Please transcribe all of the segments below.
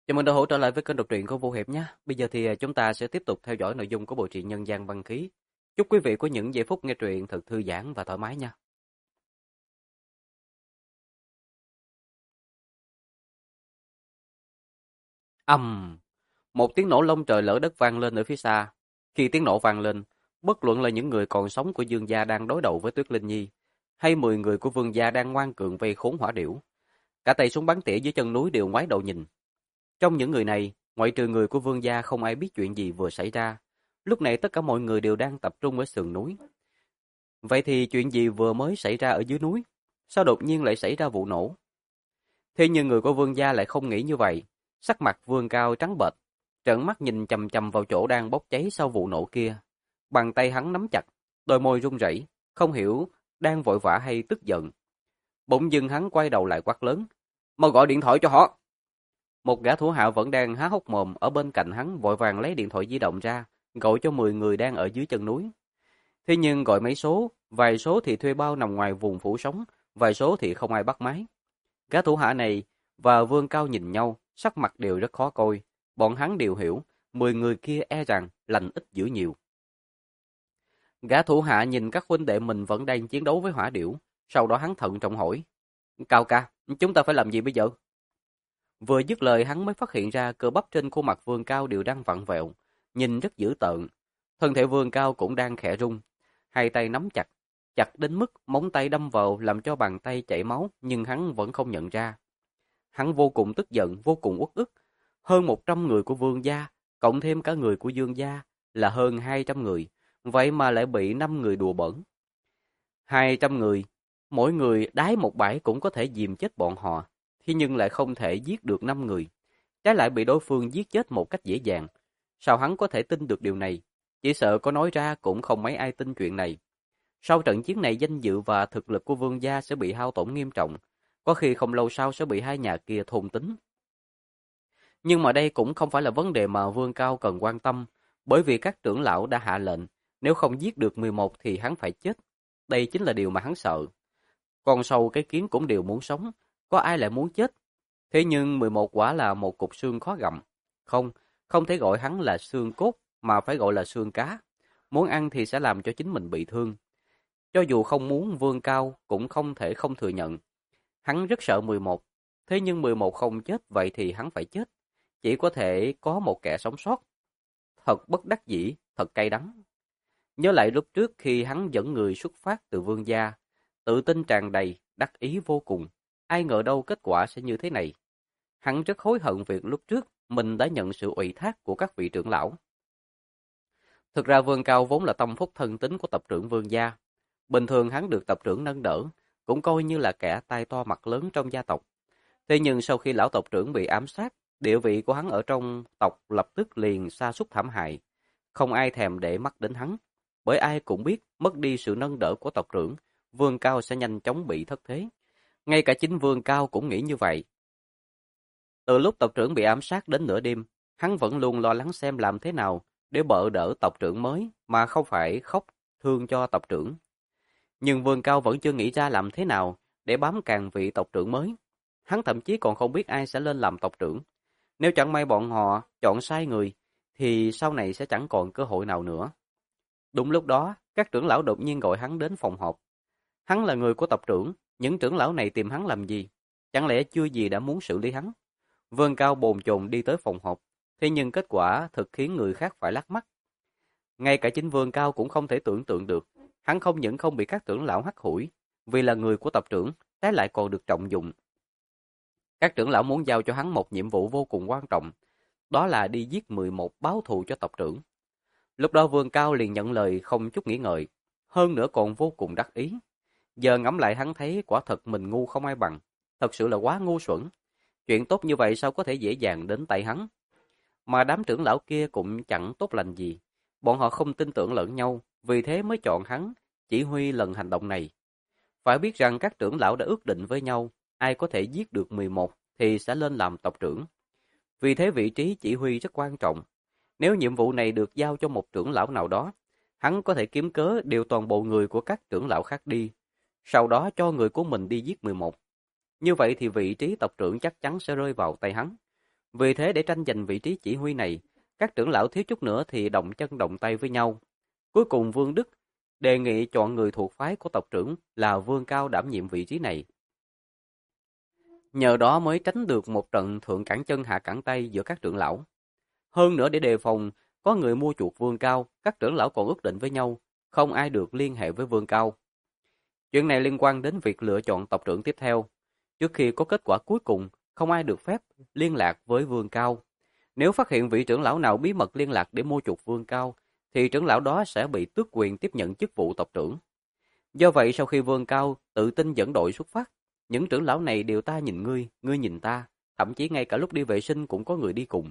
Chào mừng đã hỗ trợ lại với kênh đọc truyện của Vô Hiệp nhé. Bây giờ thì chúng ta sẽ tiếp tục theo dõi nội dung của bộ truyện Nhân gian Băng Khí. Chúc quý vị có những giây phút nghe truyện thật thư giãn và thoải mái nha. Ầm, một tiếng nổ long trời lở đất vang lên ở phía xa. Khi tiếng nổ vang lên, bất luận là những người còn sống của Dương gia đang đối đầu với Tuyết Linh Nhi, hay 10 người của Vương gia đang ngoan cường vây khốn hỏa điểu, cả tay súng bắn tỉa dưới chân núi đều ngoái đầu nhìn. Trong những người này, ngoại trừ người của Vương gia không ai biết chuyện gì vừa xảy ra. Lúc này tất cả mọi người đều đang tập trung ở sườn núi. Vậy thì chuyện gì vừa mới xảy ra ở dưới núi? Sao đột nhiên lại xảy ra vụ nổ? Thế nhưng người của Vương gia lại không nghĩ như vậy. Sắc mặt Vương Cao trắng bệch, trợn mắt nhìn chằm chằm vào chỗ đang bốc cháy sau vụ nổ kia. Bàn tay hắn nắm chặt, đôi môi run rẩy, không hiểu đang vội vã hay tức giận. Bỗng dưng hắn quay đầu lại quát lớn: "Mau gọi điện thoại cho họ!" Một gã thủ hạ vẫn đang há hốc mồm ở bên cạnh hắn vội vàng lấy điện thoại di động ra, gọi cho 10 người đang ở dưới chân núi. Thế nhưng gọi mấy số, vài số thì thuê bao nằm ngoài vùng phủ sóng, vài số thì không ai bắt máy. Gã thủ hạ này và Vương Cao nhìn nhau, sắc mặt đều rất khó coi. Bọn hắn đều hiểu, 10 người kia e rằng lành ít dữ nhiều. Gã thủ hạ nhìn các huynh đệ mình vẫn đang chiến đấu với hỏa điểu, sau đó hắn thận trọng hỏi: "Cao ca, chúng ta phải làm gì bây giờ?" Vừa dứt lời hắn mới phát hiện ra cơ bắp trên khuôn mặt Vương Cao đều đang vặn vẹo, nhìn rất dữ tợn. Thân thể Vương Cao cũng đang khẽ rung, hai tay nắm chặt, chặt đến mức móng tay đâm vào làm cho bàn tay chảy máu, nhưng hắn vẫn không nhận ra. Hắn vô cùng tức giận, vô cùng uất ức. Hơn 100 người của Vương gia, cộng thêm cả người của Dương gia, là hơn 200 người, vậy mà lại bị 5 người đùa bỡn. 200 người, mỗi người đái một bãi cũng có thể dìm chết bọn họ, thế nhưng lại không thể giết được 5 người, trái lại bị đối phương giết chết một cách dễ dàng. Sao hắn có thể tin được điều này? Chỉ sợ có nói ra cũng không mấy ai tin chuyện này. Sau trận chiến này danh dự và thực lực của Vương gia sẽ bị hao tổn nghiêm trọng, có khi không lâu sau sẽ bị hai nhà kia thôn tính. Nhưng mà đây cũng không phải là vấn đề mà Vương Cao cần quan tâm, bởi vì các trưởng lão đã hạ lệnh, nếu không giết được 11 thì hắn phải chết. Đây chính là điều mà hắn sợ. Con sâu cái kiến cũng đều muốn sống, có ai lại muốn chết. Thế nhưng 11 quả là một cục xương khó gặm. Không, không thể gọi hắn là xương cốt, mà phải gọi là xương cá. Muốn ăn thì sẽ làm cho chính mình bị thương. Cho dù không muốn, Vương Cao cũng không thể không thừa nhận. Hắn rất sợ 11, thế nhưng 11 không chết vậy thì hắn phải chết. Chỉ có thể có một kẻ sống sót. Thật bất đắc dĩ, thật cay đắng. Nhớ lại lúc trước khi hắn dẫn người xuất phát từ Vương gia, tự tin tràn đầy, đắc ý vô cùng. Ai ngờ đâu kết quả sẽ như thế này. Hắn rất hối hận việc lúc trước mình đã nhận sự ủy thác của các vị trưởng lão. Thực ra Vương Cao vốn là tâm phúc thân tín của tập trưởng Vương gia. Bình thường hắn được tập trưởng nâng đỡ, cũng coi như là kẻ tai to mặt lớn trong gia tộc. Thế nhưng sau khi lão tộc trưởng bị ám sát, địa vị của hắn ở trong tộc lập tức liền sa sút thảm hại. Không ai thèm để mắt đến hắn, bởi ai cũng biết mất đi sự nâng đỡ của tộc trưởng, Vương Cao sẽ nhanh chóng bị thất thế. Ngay cả chính Vương Cao cũng nghĩ như vậy. Từ lúc tộc trưởng bị ám sát đến nửa đêm, hắn vẫn luôn lo lắng xem làm thế nào để bợ đỡ tộc trưởng mới mà không phải khóc thương cho tộc trưởng. Nhưng Vương Cao vẫn chưa nghĩ ra làm thế nào để bám càng vị tộc trưởng mới. Hắn thậm chí còn không biết ai sẽ lên làm tộc trưởng. Nếu chẳng may bọn họ chọn sai người, thì sau này sẽ chẳng còn cơ hội nào nữa. Đúng lúc đó, các trưởng lão đột nhiên gọi hắn đến phòng họp. Hắn là người của tộc trưởng, những trưởng lão này tìm hắn làm gì? Chẳng lẽ chưa gì đã muốn xử lý hắn? Vương Cao bồn chồn đi tới phòng họp, thế nhưng kết quả thực khiến người khác phải lắc mắt. Ngay cả chính Vương Cao cũng không thể tưởng tượng được, hắn không những không bị các trưởng lão hắt hủi, vì là người của tộc trưởng, trái lại còn được trọng dụng. Các trưởng lão muốn giao cho hắn một nhiệm vụ vô cùng quan trọng, đó là đi giết 11 báo thù cho tộc trưởng. Lúc đó Vương Cao liền nhận lời không chút nghĩ ngợi, hơn nữa còn vô cùng đắc ý. Giờ ngẫm lại hắn thấy quả thật mình ngu không ai bằng, thật sự là quá ngu xuẩn. Chuyện tốt như vậy sao có thể dễ dàng đến tay hắn? Mà đám trưởng lão kia cũng chẳng tốt lành gì. Bọn họ không tin tưởng lẫn nhau, vì thế mới chọn hắn chỉ huy lần hành động này. Phải biết rằng các trưởng lão đã ước định với nhau, ai có thể giết được 11 thì sẽ lên làm tộc trưởng. Vì thế vị trí chỉ huy rất quan trọng. Nếu nhiệm vụ này được giao cho một trưởng lão nào đó, hắn có thể kiếm cớ điều toàn bộ người của các trưởng lão khác đi, sau đó cho người của mình đi giết 11. Như vậy thì vị trí tộc trưởng chắc chắn sẽ rơi vào tay hắn. Vì thế để tranh giành vị trí chỉ huy này, các trưởng lão thiếu chút nữa thì động chân động tay với nhau. Cuối cùng Vương Đức đề nghị chọn người thuộc phái của tộc trưởng là Vương Cao đảm nhiệm vị trí này. Nhờ đó mới tránh được một trận thượng cẳng chân hạ cẳng tay giữa các trưởng lão. Hơn nữa để đề phòng có người mua chuộc Vương Cao, các trưởng lão còn ước định với nhau, không ai được liên hệ với Vương Cao. Chuyện này liên quan đến việc lựa chọn tộc trưởng tiếp theo. Trước khi có kết quả cuối cùng, không ai được phép liên lạc với Vương Cao. Nếu phát hiện vị trưởng lão nào bí mật liên lạc để mua chuộc Vương Cao, thì trưởng lão đó sẽ bị tước quyền tiếp nhận chức vụ tộc trưởng. Do vậy, sau khi Vương Cao tự tin dẫn đội xuất phát, những trưởng lão này đều ta nhìn ngươi nhìn ta, thậm chí ngay cả lúc đi vệ sinh cũng có người đi cùng.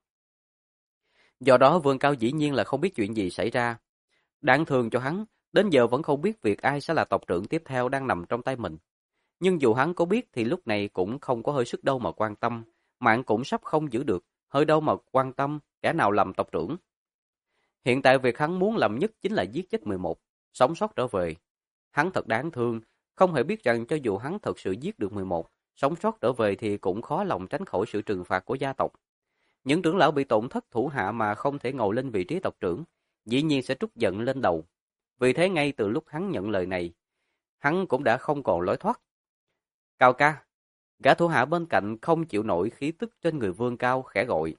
Do đó Vương Cao dĩ nhiên là không biết chuyện gì xảy ra. Đáng thương cho hắn, đến giờ vẫn không biết việc ai sẽ là tộc trưởng tiếp theo đang nằm trong tay mình. Nhưng dù hắn có biết thì lúc này cũng không có hơi sức đâu mà quan tâm, mạng cũng sắp không giữ được, hơi đâu mà quan tâm kẻ nào làm tộc trưởng. Hiện tại việc hắn muốn làm nhất chính là giết chết 11, sống sót trở về. Hắn thật đáng thương, không hề biết rằng cho dù hắn thật sự giết được 11, sống sót trở về thì cũng khó lòng tránh khỏi sự trừng phạt của gia tộc. Những trưởng lão bị tổn thất thủ hạ mà không thể ngồi lên vị trí tộc trưởng, dĩ nhiên sẽ trút giận lên đầu. Vì thế ngay từ lúc hắn nhận lời này, hắn cũng đã không còn lối thoát. Cao ca, gã thủ hạ bên cạnh không chịu nổi khí tức trên người Vương Cao khẽ gọi.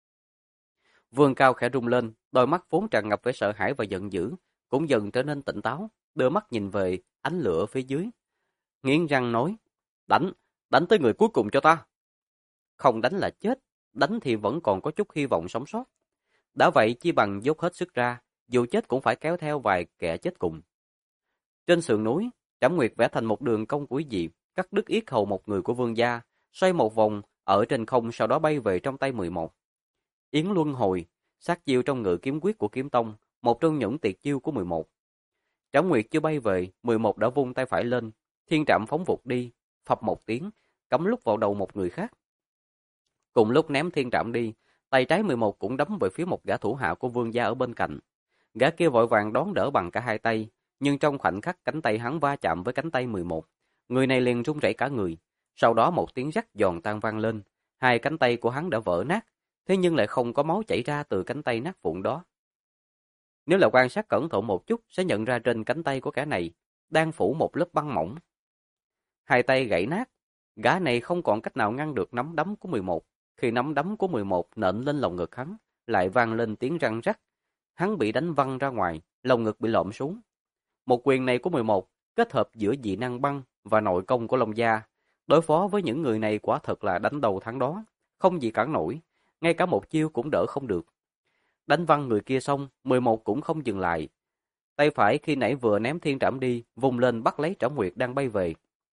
Vương Cao khẽ rung lên, đôi mắt vốn tràn ngập vẻ sợ hãi và giận dữ, cũng dần trở nên tỉnh táo, đưa mắt nhìn về ánh lửa phía dưới. Nghiến răng nói, đánh tới người cuối cùng cho ta. Không đánh là chết, đánh thì vẫn còn có chút hy vọng sống sót. Đã vậy chi bằng dốc hết sức ra, dù chết cũng phải kéo theo vài kẻ chết cùng. Trên sườn núi, Trảm Nguyệt vẽ thành một đường cong quỷ dị, cắt đứt yết hầu một người của Vương gia, xoay một vòng ở trên không sau đó bay về trong tay 11. Yến Luân Hồi, sát chiêu trong ngự kiếm quyết của Kiếm Tông, một trong những tuyệt chiêu của 11. Trảm Nguyệt chưa bay về, 11 đã vung tay phải lên, thiên trạm phóng vụt đi, phập một tiếng, cắm lúc vào đầu một người khác. Cùng lúc ném thiên trạm đi, tay trái 11 cũng đấm về phía một gã thủ hạ của Vương gia ở bên cạnh. Gã kia vội vàng đón đỡ bằng cả hai tay, nhưng trong khoảnh khắc cánh tay hắn va chạm với cánh tay 11, người này liền run rẩy cả người. Sau đó một tiếng rắc giòn tan vang lên, hai cánh tay của hắn đã vỡ nát, thế nhưng lại không có máu chảy ra từ cánh tay nát vụn đó. Nếu là quan sát cẩn thận một chút sẽ nhận ra trên cánh tay của kẻ này đang phủ một lớp băng mỏng. Hai tay gãy nát, gã này không còn cách nào ngăn được nắm đấm của 11. Khi nắm đấm của 11 nện lên lồng ngực hắn, lại vang lên tiếng răng rắc. Hắn bị đánh văng ra ngoài, lồng ngực bị lõm xuống. Một quyền này của 11 kết hợp giữa dị năng băng và nội công của Long Gia, đối phó với những người này quả thật là đánh đầu thắng đó, không gì cản nổi, ngay cả một chiêu cũng đỡ không được. Đánh văng người kia xong, 11 cũng không dừng lại. Tay phải khi nãy vừa ném thiên trảm đi, vùng lên bắt lấy Trảm Nguyệt đang bay về.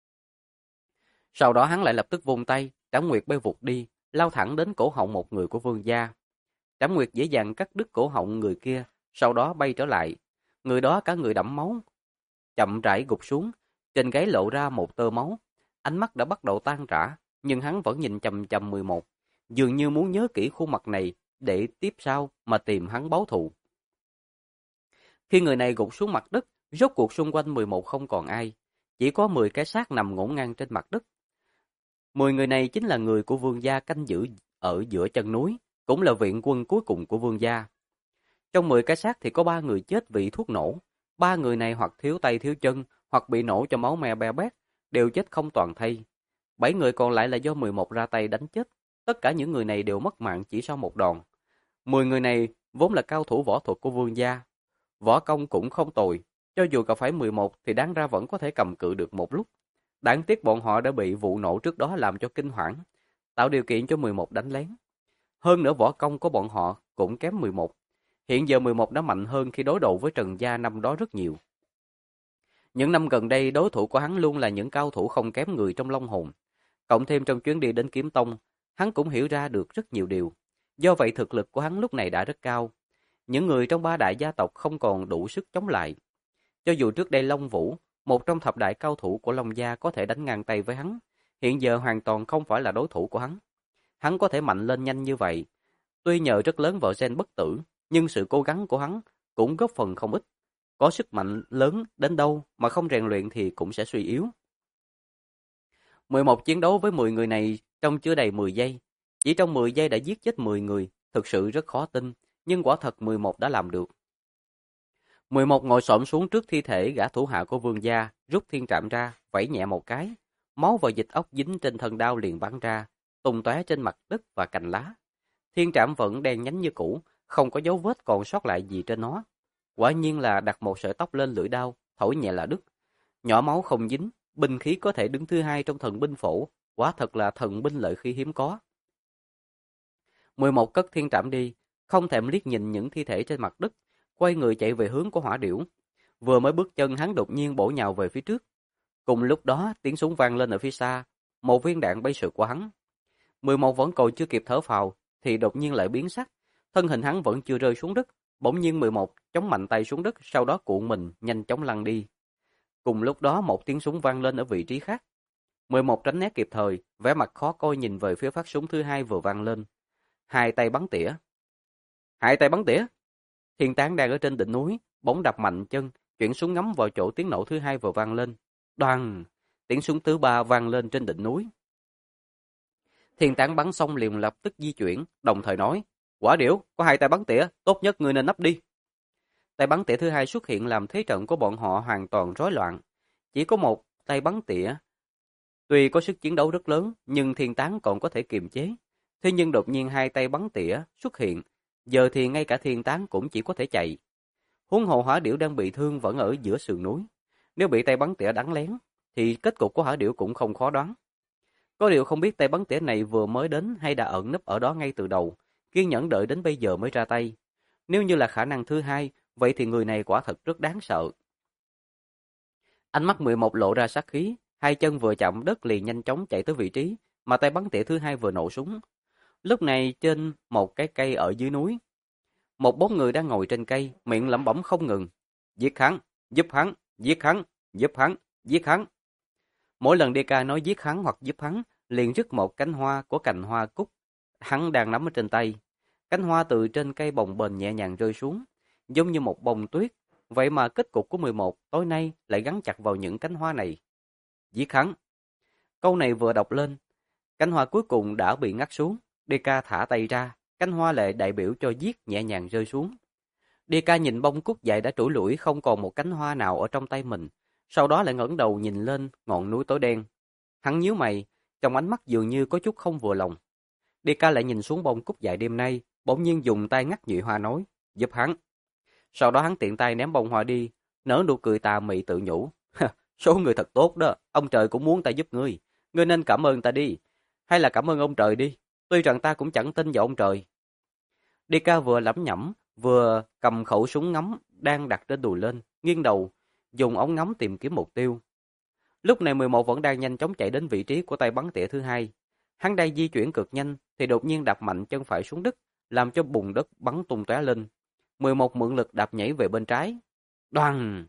Sau đó hắn lại lập tức vung tay, Trảm Nguyệt bay vụt đi, lao thẳng đến cổ họng một người của Vương gia. Trảm Nguyệt dễ dàng cắt đứt cổ họng người kia, sau đó bay trở lại. Người đó cả người đẫm máu, chậm rãi gục xuống, trên gáy lộ ra một tơ máu. Ánh mắt đã bắt đầu tan rã, nhưng hắn vẫn nhìn chằm chằm 11, dường như muốn nhớ kỹ khuôn mặt này để tiếp sau mà tìm hắn báo thù. Khi người này gục xuống mặt đất, rốt cuộc xung quanh 11 không còn ai, chỉ có 10 cái xác nằm ngổn ngang trên mặt đất. 10 người này chính là người của Vương gia canh giữ ở giữa chân núi, cũng là viện quân cuối cùng của Vương gia. Trong 10 cái xác thì có 3 người chết vì thuốc nổ. 3 người này hoặc thiếu tay thiếu chân, hoặc bị nổ cho máu me be bét, đều chết không toàn thây. 7 người còn lại là do 11 ra tay đánh chết. Tất cả những người này đều mất mạng chỉ sau một đòn. 10 người này vốn là cao thủ võ thuật của Vương gia. Võ công cũng không tồi, cho dù gặp phải 11 thì đáng ra vẫn có thể cầm cự được một lúc. Đáng tiếc bọn họ đã bị vụ nổ trước đó làm cho kinh hoảng, tạo điều kiện cho 11 đánh lén. Hơn nữa võ công của bọn họ cũng kém 11. Hiện giờ 11 đã mạnh hơn khi đối đầu với Trần Gia năm đó rất nhiều. Những năm gần đây đối thủ của hắn luôn là những cao thủ không kém người trong Long Hồn. Cộng thêm trong chuyến đi đến Kiếm Tông, hắn cũng hiểu ra được rất nhiều điều. Do vậy thực lực của hắn lúc này đã rất cao. Những người trong 3 đại gia tộc không còn đủ sức chống lại. Cho dù trước đây Long Vũ, một trong thập đại cao thủ của Long Gia có thể đánh ngang tay với hắn, hiện giờ hoàn toàn không phải là đối thủ của hắn. Hắn có thể mạnh lên nhanh như vậy, tuy nhờ rất lớn vào gen bất tử, nhưng sự cố gắng của hắn cũng góp phần không ít. Có sức mạnh lớn đến đâu mà không rèn luyện thì cũng sẽ suy yếu. 11 chiến đấu với 10 người này trong chưa đầy 10 giây. Chỉ trong 10 giây đã giết chết 10 người, thực sự rất khó tin, nhưng quả thật 11 đã làm được. 11 ngồi xổm xuống trước thi thể gã thủ hạ của Vương gia, rút thiên trạm ra, vẫy nhẹ một cái. Máu và dịch ốc dính trên thân đao liền bắn ra, tung tóe trên mặt đất và cành lá. Thiên trạm vẫn đen nhánh như cũ, không có dấu vết còn sót lại gì trên nó. Quả nhiên là đặt một sợi tóc lên lưỡi đao, thổi nhẹ là đứt. Nhỏ máu không dính, binh khí có thể đứng thứ hai trong thần binh phổ, quả thật là thần binh lợi khí hiếm có. 11 cất thiên trạm đi, không thèm liếc nhìn những thi thể trên mặt đất, quay người chạy về hướng của hỏa điểu. Vừa mới bước chân hắn đột nhiên bổ nhào về phía trước. Cùng lúc đó, tiếng súng vang lên ở phía xa, một viên đạn bay sượt qua hắn. 11 vẫn còn chưa kịp thở phào, thì đột nhiên lại biến sắc. Thân hình hắn vẫn chưa rơi xuống đất, bỗng nhiên 11 chống mạnh tay xuống đất, sau đó cuộn mình, nhanh chóng lăn đi. Cùng lúc đó một tiếng súng vang lên ở vị trí khác. 11 tránh né kịp thời, vẻ mặt khó coi nhìn về phía phát súng thứ hai vừa vang lên. Hai tay bắn tỉa. Hai tay bắn tỉa. Thiên Tán đang ở trên đỉnh núi, bỗng đập mạnh chân, chuyển súng ngắm vào chỗ tiếng nổ thứ hai vừa vang lên. Đoàng! Tiếng súng thứ ba vang lên trên đỉnh núi. Thiên Tán bắn xong liền lập tức di chuyển, đồng thời nói: Quả điểu, có hai tay bắn tỉa, tốt nhất người nên nấp đi. Tay bắn tỉa thứ hai xuất hiện làm thế trận của bọn họ hoàn toàn rối loạn. Chỉ có một tay bắn tỉa. Tuy có sức chiến đấu rất lớn, nhưng Thiên Tán còn có thể kiềm chế. Thế nhưng đột nhiên hai tay bắn tỉa xuất hiện, giờ thì ngay cả Thiên Tán cũng chỉ có thể chạy. Huống hồ hỏa điểu đang bị thương vẫn ở giữa sườn núi. Nếu bị tay bắn tỉa đánh lén, thì kết cục của hỏa điểu cũng không khó đoán. Có điều không biết tay bắn tỉa này vừa mới đến hay đã ẩn nấp ở đó ngay từ đầu, kiên nhẫn đợi đến bây giờ mới ra tay. Nếu như là khả năng thứ hai, vậy thì người này quả thật rất đáng sợ. Ánh mắt 11 lộ ra sát khí, hai chân vừa chạm đất liền nhanh chóng chạy tới vị trí mà tay bắn tỉa thứ hai vừa nổ súng. Lúc này trên một cái cây ở dưới núi, một bóng người đang ngồi trên cây, miệng lẩm bẩm không ngừng: giết hắn, giúp hắn, giết hắn, giúp hắn, giết hắn. Mỗi lần DK nói giết hắn hoặc giúp hắn, liền rứt một cánh hoa của cành hoa cúc hắn đang nắm ở trên tay. Cánh hoa từ trên cây bồng bềnh nhẹ nhàng rơi xuống, giống như một bông tuyết. Vậy mà kết cục của 11 tối nay lại gắn chặt vào những cánh hoa này. Giết hắn. Câu này vừa đọc lên, cánh hoa cuối cùng đã bị ngắt xuống. DK thả tay ra, cánh hoa lại đại biểu cho giết nhẹ nhàng rơi xuống. DK nhìn bông cúc dài đã trũi lủi không còn một cánh hoa nào ở trong tay mình, sau đó lại ngẩng đầu nhìn lên ngọn núi tối đen. Hắn nhíu mày, trong ánh mắt dường như có chút không vừa lòng. DK lại nhìn xuống bông cúc dài đêm nay, bỗng nhiên dùng tay ngắt nhụy hoa nói: giúp hắn. Sau đó hắn tiện tay ném bông hoa đi, nở nụ cười tà mị tự nhủ: số người thật tốt đó, ông trời cũng muốn ta giúp ngươi, ngươi nên cảm ơn ta đi, hay là cảm ơn ông trời đi, tuy rằng ta cũng chẳng tin vào ông trời. DK vừa lẩm nhẩm, vừa cầm khẩu súng ngắm đang đặt trên đùi lên, nghiêng đầu, dùng ống ngắm tìm kiếm mục tiêu. Lúc này 11 vẫn đang nhanh chóng chạy đến vị trí của tay bắn tỉa thứ hai. Hắn đang di chuyển cực nhanh thì đột nhiên đạp mạnh chân phải xuống đất, làm cho bùn đất bắn tung tóe lên. 11 mượn lực đạp nhảy về bên trái. Đoàng!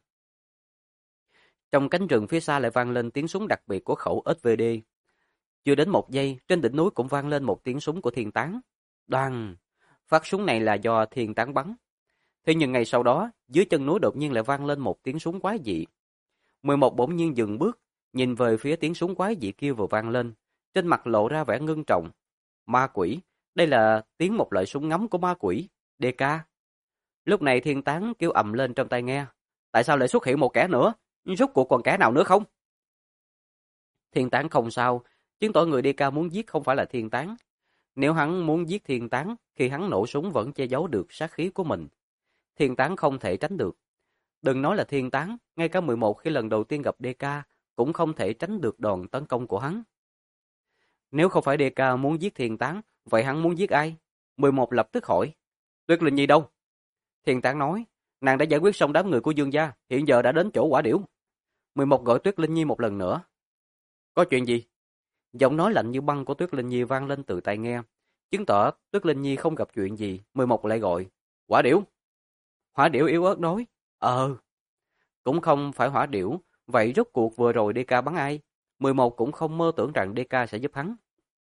Trong cánh rừng phía xa lại vang lên tiếng súng đặc biệt của khẩu SVD. Chưa đến một giây, trên đỉnh núi cũng vang lên một tiếng súng của Thiên Tán. Đoàng! Phát súng này là do Thiên Tán bắn. Thế nhưng ngay sau đó, dưới chân núi đột nhiên lại vang lên một tiếng súng quái dị. 11 bỗng nhiên dừng bước, nhìn về phía tiếng súng quái dị kia vừa vang lên, trên mặt lộ ra vẻ ngưng trọng. Ma quỷ, đây là tiếng một loại súng ngắm của ma quỷ, DK. Lúc này Thiên Tán kêu ầm lên trong tai nghe: tại sao lại xuất hiện một kẻ nữa? Rốt cuộc còn kẻ nào nữa không? Thiên Tán không sao, chứng tỏ người DK muốn giết không phải là Thiên Tán. Nếu hắn muốn giết Thiên Tán, khi hắn nổ súng vẫn che giấu được sát khí của mình. Thiên Tán không thể tránh được. Đừng nói là Thiên Tán, ngay cả 11 khi lần đầu tiên gặp DK cũng không thể tránh được đòn tấn công của hắn. Nếu không phải DK muốn giết Thiên Tán, vậy hắn muốn giết ai? 11 lập tức hỏi: Tuyết Linh Nhi đâu? Thiên Tán nói: nàng đã giải quyết xong đám người của Dương gia, hiện giờ đã đến chỗ quả điểu. 11 gọi Tuyết Linh Nhi một lần nữa. Có chuyện gì? Giọng nói lạnh như băng của Tuyết Linh Nhi vang lên từ tai nghe, chứng tỏ Tuyết Linh Nhi không gặp chuyện gì. 11 lại gọi: Quả điểu. Hỏa điểu yếu ớt nói: cũng không phải hỏa điểu, vậy rốt cuộc vừa rồi DK bắn ai? 11 cũng không mơ tưởng rằng DK sẽ giúp hắn.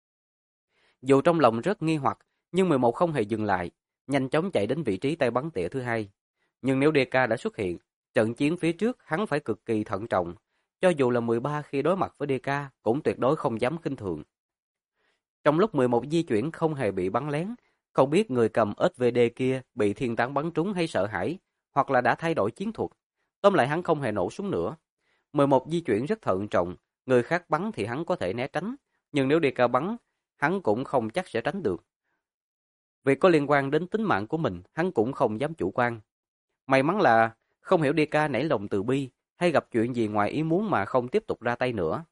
Dù trong lòng rất nghi hoặc, nhưng 11 không hề dừng lại, nhanh chóng chạy đến vị trí tay bắn tỉa thứ hai. Nhưng nếu DK đã xuất hiện, trận chiến phía trước hắn phải cực kỳ thận trọng, cho dù là 13 khi đối mặt với DK cũng tuyệt đối không dám khinh thường. Trong lúc 11 di chuyển không hề bị bắn lén, không biết người cầm SVD kia bị thiên tán bắn trúng hay sợ hãi, hoặc là đã thay đổi chiến thuật. Tóm lại hắn không hề nổ súng nữa. 11 di chuyển rất thận trọng, người khác bắn thì hắn có thể né tránh, nhưng nếu DK bắn, hắn cũng không chắc sẽ tránh được. Vì có liên quan đến tính mạng của mình, hắn cũng không dám chủ quan. May mắn là không hiểu DK nảy lòng từ bi hay gặp chuyện gì ngoài ý muốn mà không tiếp tục ra tay nữa.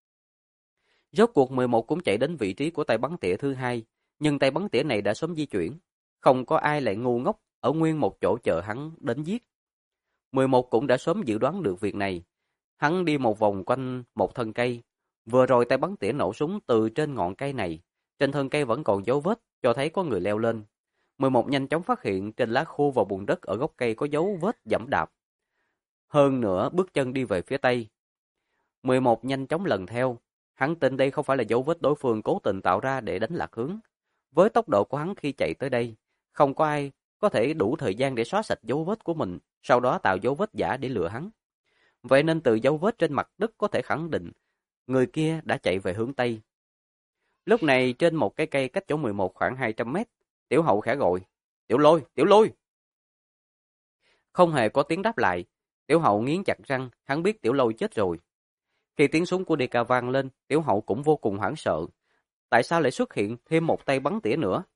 Rốt cuộc 11 cũng chạy đến vị trí của tay bắn tỉa thứ hai, nhưng tay bắn tỉa này đã sớm di chuyển. Không có ai lại ngu ngốc ở nguyên một chỗ chờ hắn đến giết. 11 cũng đã sớm dự đoán được việc này. Hắn đi một vòng quanh một thân cây. Vừa rồi tay bắn tỉa nổ súng từ trên ngọn cây này. Trên thân cây vẫn còn dấu vết, cho thấy có người leo lên. 11 nhanh chóng phát hiện trên lá khô và bùn đất ở gốc cây có dấu vết giẫm đạp. Hơn nữa bước chân đi về phía tây. 11 nhanh chóng lần theo. Hắn tin đây không phải là dấu vết đối phương cố tình tạo ra để đánh lạc hướng. Với tốc độ của hắn khi chạy tới đây, không có ai có thể đủ thời gian để xóa sạch dấu vết của mình, sau đó tạo dấu vết giả để lừa hắn. Vậy nên từ dấu vết trên mặt đất có thể khẳng định, người kia đã chạy về hướng Tây. Lúc này trên một cái cây cách chỗ 11 khoảng 200 mét, Tiểu Hậu khẽ gọi, Tiểu Lôi, Tiểu Lôi! Không hề có tiếng đáp lại, Tiểu Hậu nghiến chặt răng, hắn biết Tiểu Lôi chết rồi. Khi tiếng súng của DK vang lên, Tiểu Hậu cũng vô cùng hoảng sợ. Tại sao lại xuất hiện thêm một tay bắn tỉa nữa?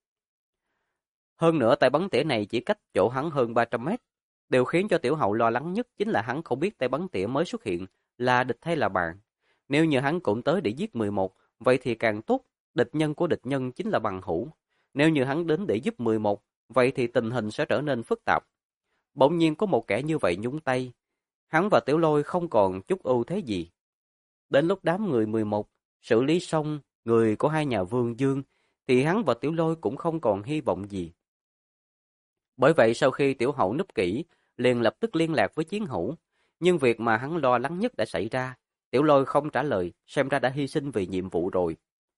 Hơn nữa tay bắn tỉa này chỉ cách chỗ hắn hơn 300 mét. Điều khiến cho Tiểu Hậu lo lắng nhất chính là hắn không biết tay bắn tỉa mới xuất hiện là địch hay là bạn. Nếu như hắn cũng tới để giết 11, vậy thì càng tốt, địch nhân của địch nhân chính là bằng hữu. Nếu như hắn đến để giúp 11, vậy thì tình hình sẽ trở nên phức tạp. Bỗng nhiên có một kẻ như vậy nhúng tay, hắn và Tiểu Lôi không còn chút ưu thế gì. Đến lúc đám người 11 xử lý xong người của hai nhà Vương Dương, thì hắn và Tiểu Lôi cũng không còn hy vọng gì. Bởi vậy sau khi Tiểu Hậu núp kỹ, liền lập tức liên lạc với Chiến Hữu. Nhưng việc mà hắn lo lắng nhất đã xảy ra. Tiểu Lôi không trả lời, xem ra đã hy sinh vì nhiệm vụ rồi.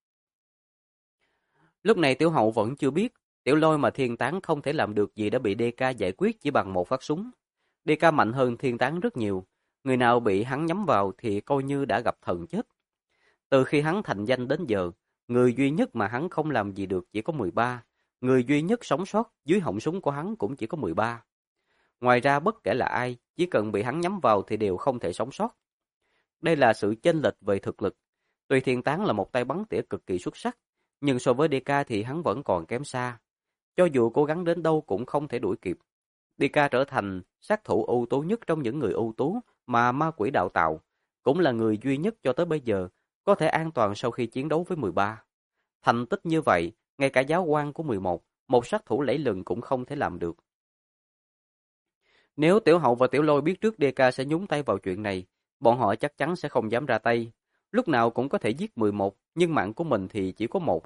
Lúc này Tiểu Hậu vẫn chưa biết, Tiểu Lôi mà Thiên Tán không thể làm được gì đã bị DK giải quyết chỉ bằng một phát súng. DK mạnh hơn Thiên Tán rất nhiều, người nào bị hắn nhắm vào thì coi như đã gặp thần chết. Từ khi hắn thành danh đến giờ, người duy nhất mà hắn không làm gì được chỉ có 13. Người duy nhất sống sót dưới họng súng của hắn cũng chỉ có 13. Ngoài ra bất kể là ai, chỉ cần bị hắn nhắm vào thì đều không thể sống sót. Đây là sự chênh lệch về thực lực. Tuy Thiên Tán là một tay bắn tỉa cực kỳ xuất sắc, nhưng so với DK thì hắn vẫn còn kém xa. Cho dù cố gắng đến đâu cũng không thể đuổi kịp. DK trở thành sát thủ ưu tú nhất trong những người ưu tú mà ma quỷ đào tạo, cũng là người duy nhất cho tới bây giờ có thể an toàn sau khi chiến đấu với 13. Thành tích như vậy, ngay cả giáo quan của 11, một sát thủ lẫy lừng cũng không thể làm được. Nếu Tiểu Hậu và Tiểu Lôi biết trước DK sẽ nhúng tay vào chuyện này, bọn họ chắc chắn sẽ không dám ra tay. Lúc nào cũng có thể giết 11, nhưng mạng của mình thì chỉ có một.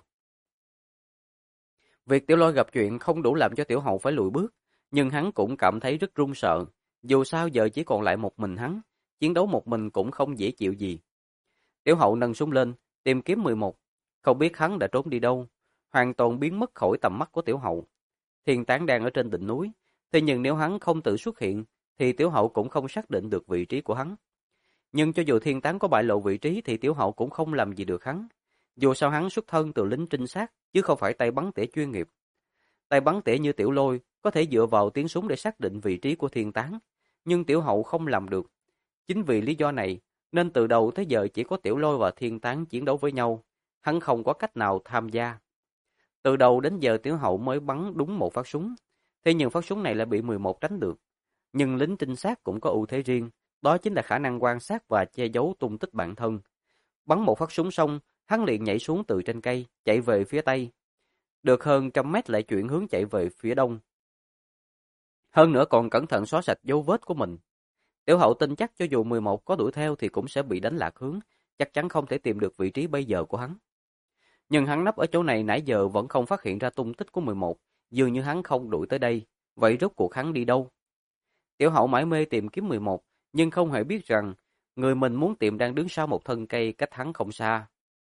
Việc Tiểu Lôi gặp chuyện không đủ làm cho Tiểu Hậu phải lùi bước, nhưng hắn cũng cảm thấy rất run sợ. Dù sao giờ chỉ còn lại một mình hắn, chiến đấu một mình cũng không dễ chịu gì. Tiểu Hậu nâng súng lên, tìm kiếm 11. Không biết hắn đã trốn đi đâu, hoàn toàn biến mất khỏi tầm mắt của Tiểu Hậu. Thiên Tán đang ở trên đỉnh núi, thế nhưng nếu hắn không tự xuất hiện, thì Tiểu Hậu cũng không xác định được vị trí của hắn. Nhưng cho dù Thiên Tán có bại lộ vị trí thì Tiểu Hậu cũng không làm gì được hắn. Dù sao hắn xuất thân từ lính trinh sát, chứ không phải tay bắn tỉa chuyên nghiệp. Tay bắn tỉa như Tiểu Lôi có thể dựa vào tiếng súng để xác định vị trí của Thiên Tán, nhưng Tiểu Hậu không làm được. Chính vì lý do này, nên từ đầu tới giờ chỉ có Tiểu Lôi và Thiên Tán chiến đấu với nhau, hắn không có cách nào tham gia. Từ đầu đến giờ Tiểu Hậu mới bắn đúng một phát súng, thế nhưng phát súng này lại bị 11 tránh được. Nhưng lính trinh sát cũng có ưu thế riêng, đó chính là khả năng quan sát và che giấu tung tích bản thân. Bắn một phát súng xong, hắn liền nhảy xuống từ trên cây, chạy về phía tây. Được hơn trăm mét lại chuyển hướng chạy về phía đông. Hơn nữa còn cẩn thận xóa sạch dấu vết của mình. Tiểu Hậu tin chắc cho dù 11 có đuổi theo thì cũng sẽ bị đánh lạc hướng, chắc chắn không thể tìm được vị trí bây giờ của hắn. Nhưng hắn nấp ở chỗ này nãy giờ vẫn không phát hiện ra tung tích của 11, dường như hắn không đuổi tới đây, vậy rốt cuộc hắn đi đâu? Tiểu Hậu mải mê tìm kiếm 11, nhưng không hề biết rằng người mình muốn tìm đang đứng sau một thân cây cách hắn không xa.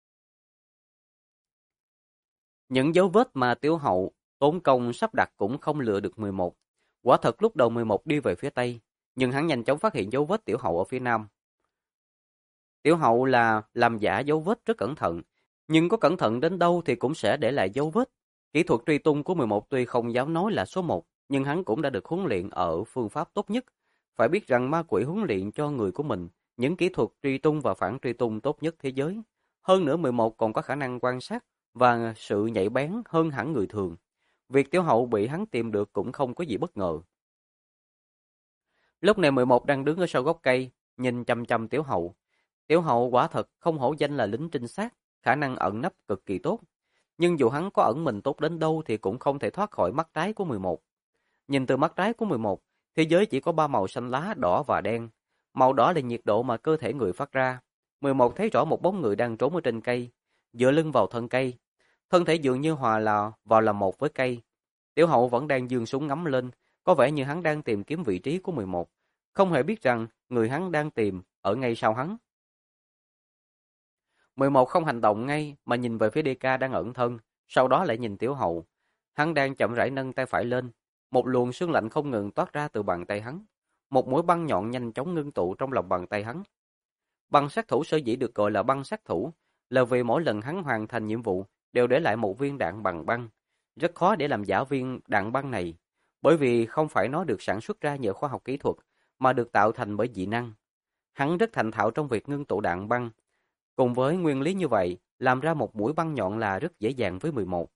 Những dấu vết mà Tiểu Hậu tốn công sắp đặt cũng không lừa được 11. Quả thật lúc đầu 11 đi về phía tây, nhưng hắn nhanh chóng phát hiện dấu vết Tiểu Hậu ở phía nam. Tiểu Hậu là làm giả dấu vết rất cẩn thận, Nhưng có cẩn thận đến đâu thì cũng sẽ để lại dấu vết. Kỹ thuật truy tung của 11 tuy không dám nói là số 1, nhưng hắn cũng đã được huấn luyện ở phương pháp tốt nhất. Phải biết rằng ma quỷ huấn luyện cho người của mình những kỹ thuật truy tung và phản truy tung tốt nhất thế giới. Hơn nữa 11 còn có khả năng quan sát và sự nhạy bén hơn hẳn người thường. Việc Tiểu Hậu bị hắn tìm được cũng không có gì bất ngờ. Lúc này 11 đang đứng ở sau gốc cây, nhìn chăm chăm Tiểu Hậu. Tiểu Hậu quả thật không hổ danh là lính trinh sát, khả năng ẩn nấp cực kỳ tốt. Nhưng dù hắn có ẩn mình tốt đến đâu thì cũng không thể thoát khỏi mắt trái của 11. Nhìn từ mắt trái của 11, thế giới chỉ có 3 màu xanh lá, đỏ và đen. Màu đỏ là nhiệt độ mà cơ thể người phát ra. 11 thấy rõ một bóng người đang trốn ở trên cây, dựa lưng vào thân cây. Thân thể dường như hòa vào làm một với cây. Tiểu Hậu vẫn đang giương súng ngắm lên, có vẻ như hắn đang tìm kiếm vị trí của 11. Không hề biết rằng người hắn đang tìm ở ngay sau hắn. 11 không hành động ngay mà nhìn về phía DK đang ẩn thân, sau đó lại nhìn Tiểu Hậu. Hắn đang chậm rãi nâng tay phải lên, một luồng sương lạnh không ngừng toát ra từ bàn tay hắn. Một mũi băng nhọn nhanh chóng ngưng tụ trong lòng bàn tay hắn. Băng sát thủ sở dĩ được gọi là băng sát thủ là vì mỗi lần hắn hoàn thành nhiệm vụ đều để lại một viên đạn bằng băng. Rất khó để làm giả viên đạn băng này, bởi vì không phải nó được sản xuất ra nhờ khoa học kỹ thuật, mà được tạo thành bởi dị năng. Hắn rất thành thạo trong việc ngưng tụ đạn băng. Cùng với nguyên lý như vậy, làm ra một mũi băng nhọn là rất dễ dàng với 11.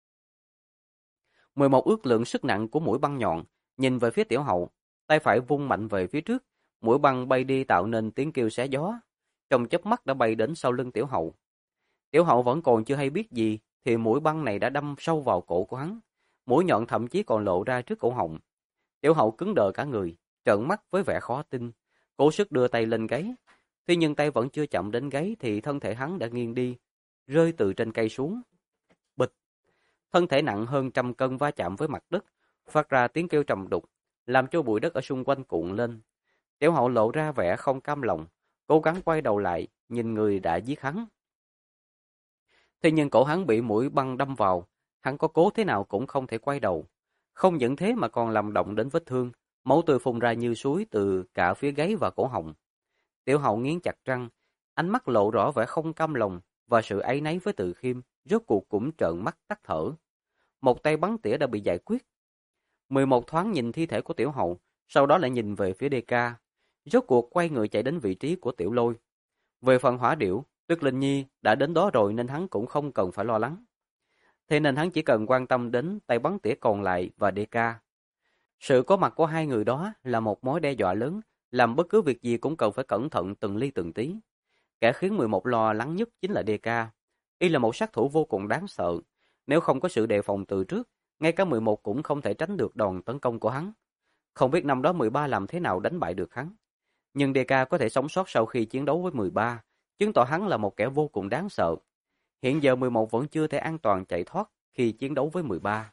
11 ước lượng sức nặng của mũi băng nhọn, nhìn về phía Tiểu Hậu, tay phải vung mạnh về phía trước, mũi băng bay đi tạo nên tiếng kêu xé gió. Trong chớp mắt đã bay đến sau lưng Tiểu Hậu. Tiểu Hậu vẫn còn chưa hay biết gì, thì mũi băng này đã đâm sâu vào cổ của hắn. Mũi nhọn thậm chí còn lộ ra trước cổ họng. Tiểu Hậu cứng đờ cả người, trợn mắt với vẻ khó tin, cố sức đưa tay lên gáy. Thế nhưng tay vẫn chưa chạm đến gáy thì thân thể hắn đã nghiêng đi, rơi từ trên cây xuống. Bịch! Thân thể nặng hơn 100 cân va chạm với mặt đất, phát ra tiếng kêu trầm đục, làm cho bụi đất ở xung quanh cuộn lên. Tiểu Hậu lộ ra vẻ không cam lòng, cố gắng quay đầu lại, nhìn người đã giết hắn. Thế nhưng cổ hắn bị mũi băng đâm vào, hắn có cố thế nào cũng không thể quay đầu. Không những thế mà còn làm động đến vết thương, máu tươi phun ra như suối từ cả phía gáy và cổ họng. Tiểu Hậu nghiến chặt răng, ánh mắt lộ rõ vẻ không cam lòng và sự áy náy với Từ Khiêm, rốt cuộc cũng trợn mắt tắt thở. Một tay bắn tỉa đã bị giải quyết. 11 thoáng nhìn thi thể của Tiểu Hậu, sau đó lại nhìn về phía DK. Rốt cuộc quay người chạy đến vị trí của Tiểu Lôi. Về phần Hỏa Điểu, Tuyết Linh Nhi đã đến đó rồi nên hắn cũng không cần phải lo lắng. Thế nên hắn chỉ cần quan tâm đến tay bắn tỉa còn lại và DK. Sự có mặt của hai người đó là một mối đe dọa lớn, làm bất cứ việc gì cũng cần phải cẩn thận từng ly từng tí. Kẻ khiến 11 lo lắng nhất chính là DK. Y là một sát thủ vô cùng đáng sợ. Nếu không có sự đề phòng từ trước, ngay cả 11 cũng không thể tránh được đòn tấn công của hắn. Không biết năm đó 13 làm thế nào đánh bại được hắn. Nhưng DK có thể sống sót sau khi chiến đấu với 13, chứng tỏ hắn là một kẻ vô cùng đáng sợ. Hiện giờ 11 vẫn chưa thể an toàn chạy thoát khi chiến đấu với 13.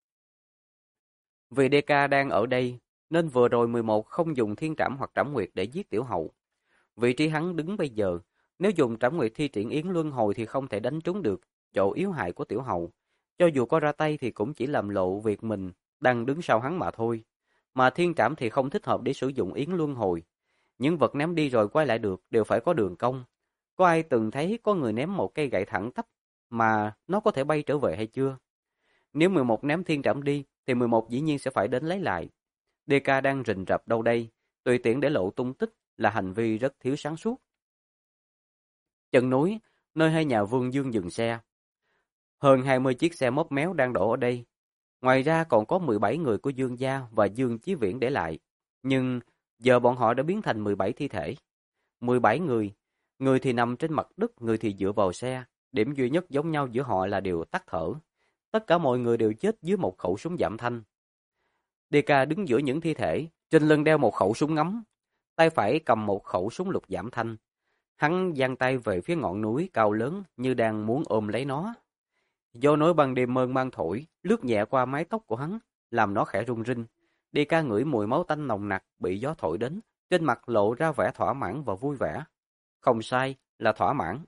Vì DK đang ở đây, nên vừa rồi 11 không dùng thiên trảm hoặc trảm nguyệt để giết Tiểu Hậu. Vị trí hắn đứng bây giờ, nếu dùng trảm nguyệt thi triển yến luân hồi thì không thể đánh trúng được chỗ yếu hại của Tiểu Hậu. Cho dù có ra tay thì cũng chỉ làm lộ việc mình đang đứng sau hắn mà thôi. Mà thiên trảm thì không thích hợp để sử dụng yến luân hồi. Những vật ném đi rồi quay lại được đều phải có đường cong. Có ai từng thấy có người ném một cây gậy thẳng tắp mà nó có thể bay trở về hay chưa? Nếu 11 ném thiên trảm đi thì 11 dĩ nhiên sẽ phải đến lấy lại. DK đang rình rập đâu đây, tùy tiện để lộ tung tích là hành vi rất thiếu sáng suốt. Chân núi, nơi hai nhà Vương Dương dừng xe. Hơn 20 chiếc xe móp méo đang đổ ở đây. Ngoài ra còn có 17 người của Dương Gia và Dương Chí Viễn để lại. Nhưng giờ bọn họ đã biến thành 17 thi thể. 17 người, người thì nằm trên mặt đất, người thì dựa vào xe. Điểm duy nhất giống nhau giữa họ là đều tắt thở. Tất cả mọi người đều chết dưới một khẩu súng giảm thanh. DK đứng giữa những thi thể, trên lưng đeo một khẩu súng ngắm, tay phải cầm một khẩu súng lục giảm thanh. Hắn giang tay về phía ngọn núi cao lớn như đang muốn ôm lấy nó. Do nỗi ban đêm mơn man thổi, lướt nhẹ qua mái tóc của hắn, làm nó khẽ rung rinh. DK ngửi mùi máu tanh nồng nặc bị gió thổi đến, trên mặt lộ ra vẻ thỏa mãn và vui vẻ. Không sai, là thỏa mãn.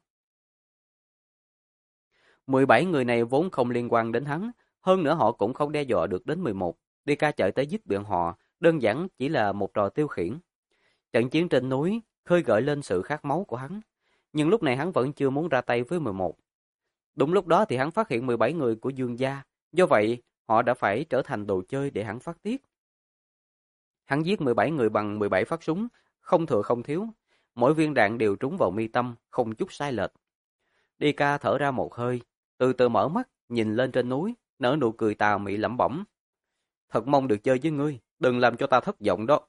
17 người này vốn không liên quan đến hắn, hơn nữa họ cũng không đe dọa được đến 11. DK chạy tới giết bọn họ, đơn giản chỉ là một trò tiêu khiển. Trận chiến trên núi khơi gợi lên sự khát máu của hắn, nhưng lúc này hắn vẫn chưa muốn ra tay với 11. Đúng lúc đó thì hắn phát hiện 17 người của Dương gia, do vậy họ đã phải trở thành đồ chơi để hắn phát tiết. Hắn giết 17 người bằng 17 phát súng, không thừa không thiếu, mỗi viên đạn đều trúng vào mi tâm, không chút sai lệch. Đi thở ra một hơi, từ từ mở mắt, nhìn lên trên núi, nở nụ cười tà mị lẩm bẩm. Thật mong được chơi với ngươi, đừng làm cho ta thất vọng đó.